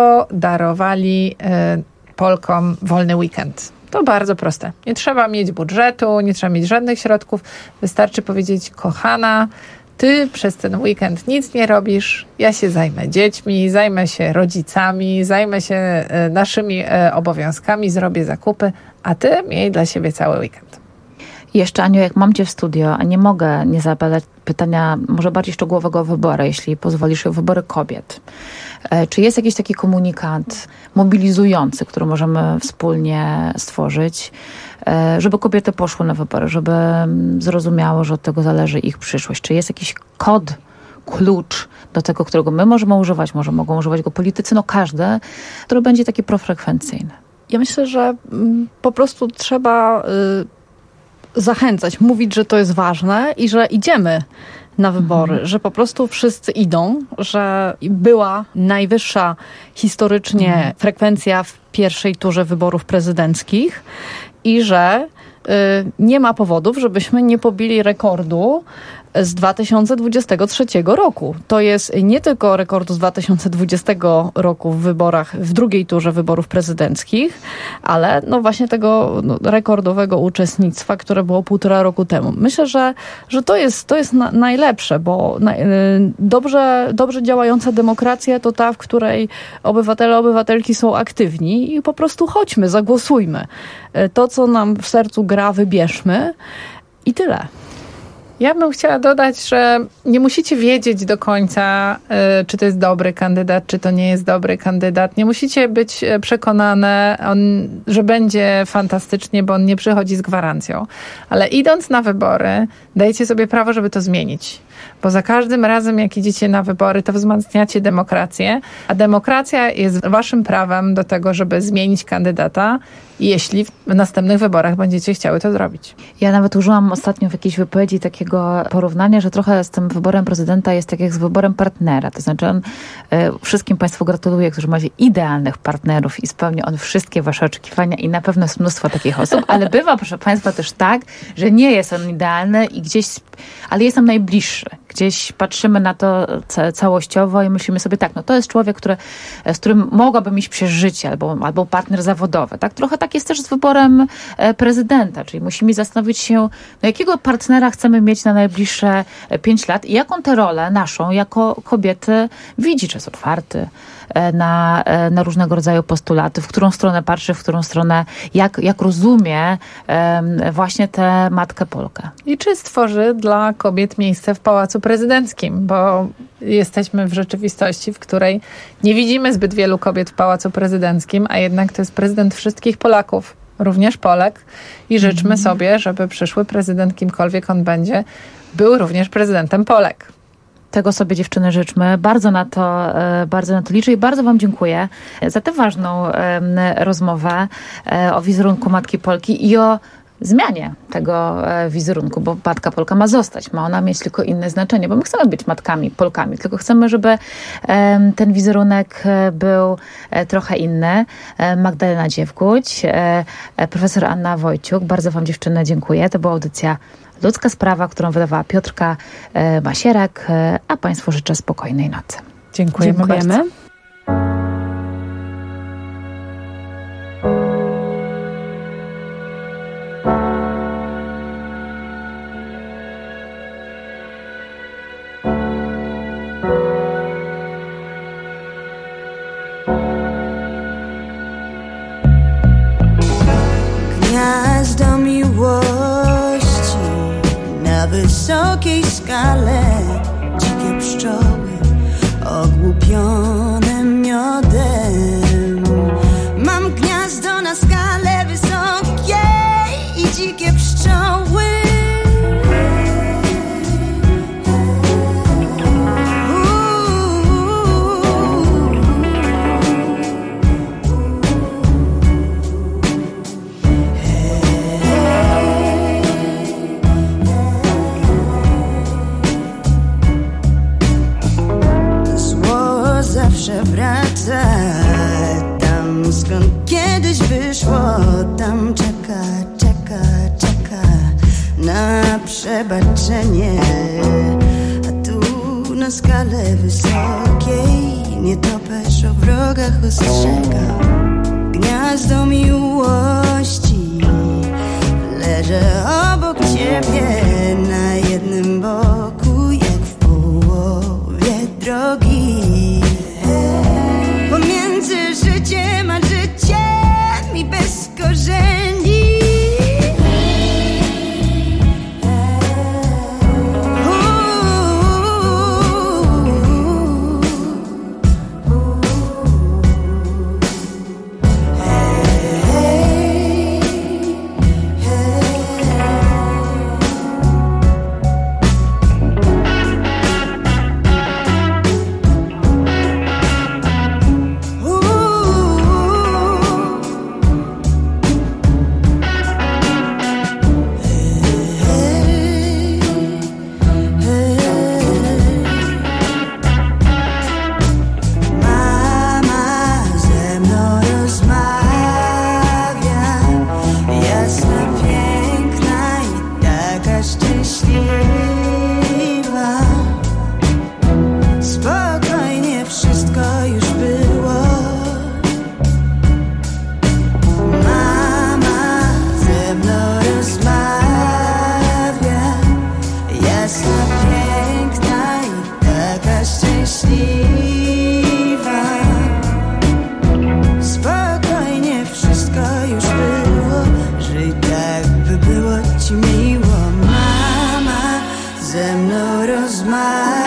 podarowali Polkom wolny weekend. To bardzo proste. Nie trzeba mieć budżetu, nie trzeba mieć żadnych środków. Wystarczy powiedzieć: kochana, ty przez ten weekend nic nie robisz, ja się zajmę dziećmi, zajmę się rodzicami, zajmę się naszymi obowiązkami, zrobię zakupy, a ty miej dla siebie cały weekend. Jeszcze, Aniu, jak mam cię w studio, a nie mogę nie zadać pytania może bardziej szczegółowego o wybory, jeśli pozwolisz, o wybory kobiet. Czy jest jakiś taki komunikat mobilizujący, który możemy wspólnie stworzyć, żeby kobiety poszły na wybory, żeby zrozumiało, że od tego zależy ich przyszłość? Czy jest jakiś kod, klucz do tego, którego my możemy używać, może mogą używać go politycy, no każdy, który będzie taki profrekwencyjny? Ja myślę, że po prostu trzeba y, zachęcać, mówić, że to jest ważne i że idziemy na wybory, mhm. że po prostu wszyscy idą, że była najwyższa historycznie mhm. frekwencja w pierwszej turze wyborów prezydenckich i że y, nie ma powodów, żebyśmy nie pobili rekordu y, z dwa tysiące dwudziestego trzeciego roku. To jest nie tylko rekord z dwa tysiące dwudziestego roku w wyborach, w drugiej turze wyborów prezydenckich, ale no właśnie tego no, rekordowego uczestnictwa, które było półtora roku temu. Myślę, że, że to jest, to jest na, najlepsze, bo na, dobrze, dobrze działająca demokracja to ta, w której obywatele, obywatelki są aktywni i po prostu chodźmy, zagłosujmy. To, co nam w sercu gra, wybierzmy i tyle. Ja bym chciała dodać, że nie musicie wiedzieć do końca, y, czy to jest dobry kandydat, czy to nie jest dobry kandydat. Nie musicie być przekonane, on, że będzie fantastycznie, bo on nie przychodzi z gwarancją. Ale idąc na wybory, dajcie sobie prawo, żeby to zmienić. Bo za każdym razem, jak idziecie na wybory, to wzmacniacie demokrację, a demokracja jest waszym prawem do tego, żeby zmienić kandydata, jeśli w następnych wyborach będziecie chciały to zrobić. Ja nawet użyłam ostatnio w jakiejś wypowiedzi takiego porównania, że trochę z tym wyborem prezydenta jest tak jak z wyborem partnera. To znaczy on, y, wszystkim Państwu gratuluję, którzy macie idealnych partnerów i spełni on wszystkie wasze oczekiwania i na pewno jest mnóstwo takich osób, ale bywa, proszę Państwa, też tak, że nie jest on idealny i gdzieś, ale jest nam najbliższy. Gdzieś patrzymy na to ca- całościowo i myślimy sobie tak, no to jest człowiek, który, z którym mogłabym iść przez życie albo, albo partner zawodowy. Tak? Trochę tak jest też z wyborem prezydenta, czyli musimy zastanowić się, no jakiego partnera chcemy mieć na najbliższe pięć lat i jaką tę rolę naszą jako kobiety widzi, czy jest otwarty na, na różnego rodzaju postulaty, w którą stronę patrzy, w którą stronę, jak, jak rozumie właśnie tę matkę Polkę. I czy stworzy dla kobiet miejsce w Pałacu Prezydenckim, bo jesteśmy w rzeczywistości, w której nie widzimy zbyt wielu kobiet w Pałacu Prezydenckim, a jednak to jest prezydent wszystkich Polaków, również Polek i życzmy mm. sobie, żeby przyszły prezydent, kimkolwiek on będzie, był również prezydentem Polek. Tego sobie dziewczyny życzmy. Bardzo na to, bardzo na to liczę i bardzo wam dziękuję za tę ważną rozmowę o wizerunku Matki Polki i o zmianie tego wizerunku, bo Matka Polka ma zostać, ma ona mieć tylko inne znaczenie, bo my chcemy być matkami, Polkami, tylko chcemy, żeby ten wizerunek był trochę inny. Magdalena Dziewguć, profesor Anna Wojciuk, bardzo wam dziewczyny dziękuję. To była audycja Ludzka Sprawa, którą wydawała Piotrka Masierak, a Państwu życzę spokojnej nocy. Dziękujemy, Dziękujemy. bardzo. Gniazdo miłości na wysokiej skale, dzikie pszczoły ogłupione miodem. Mam gniazdo na skale wysokiej i dzikie pszczoły. Zawsze wraca tam, skąd kiedyś wyszło. Tam czeka, czeka, czeka na przebaczenie. A tu na skale wysokiej nietoperz o wrogach ostrzega. Gniazdo miłości leży obok ciebie na jednym boku, jak w połowie drogi. Pomiędzy życiem a życiem i bez korzeni. Jasna, piękna i taka szczęśliwa. ze mną rozmawiać.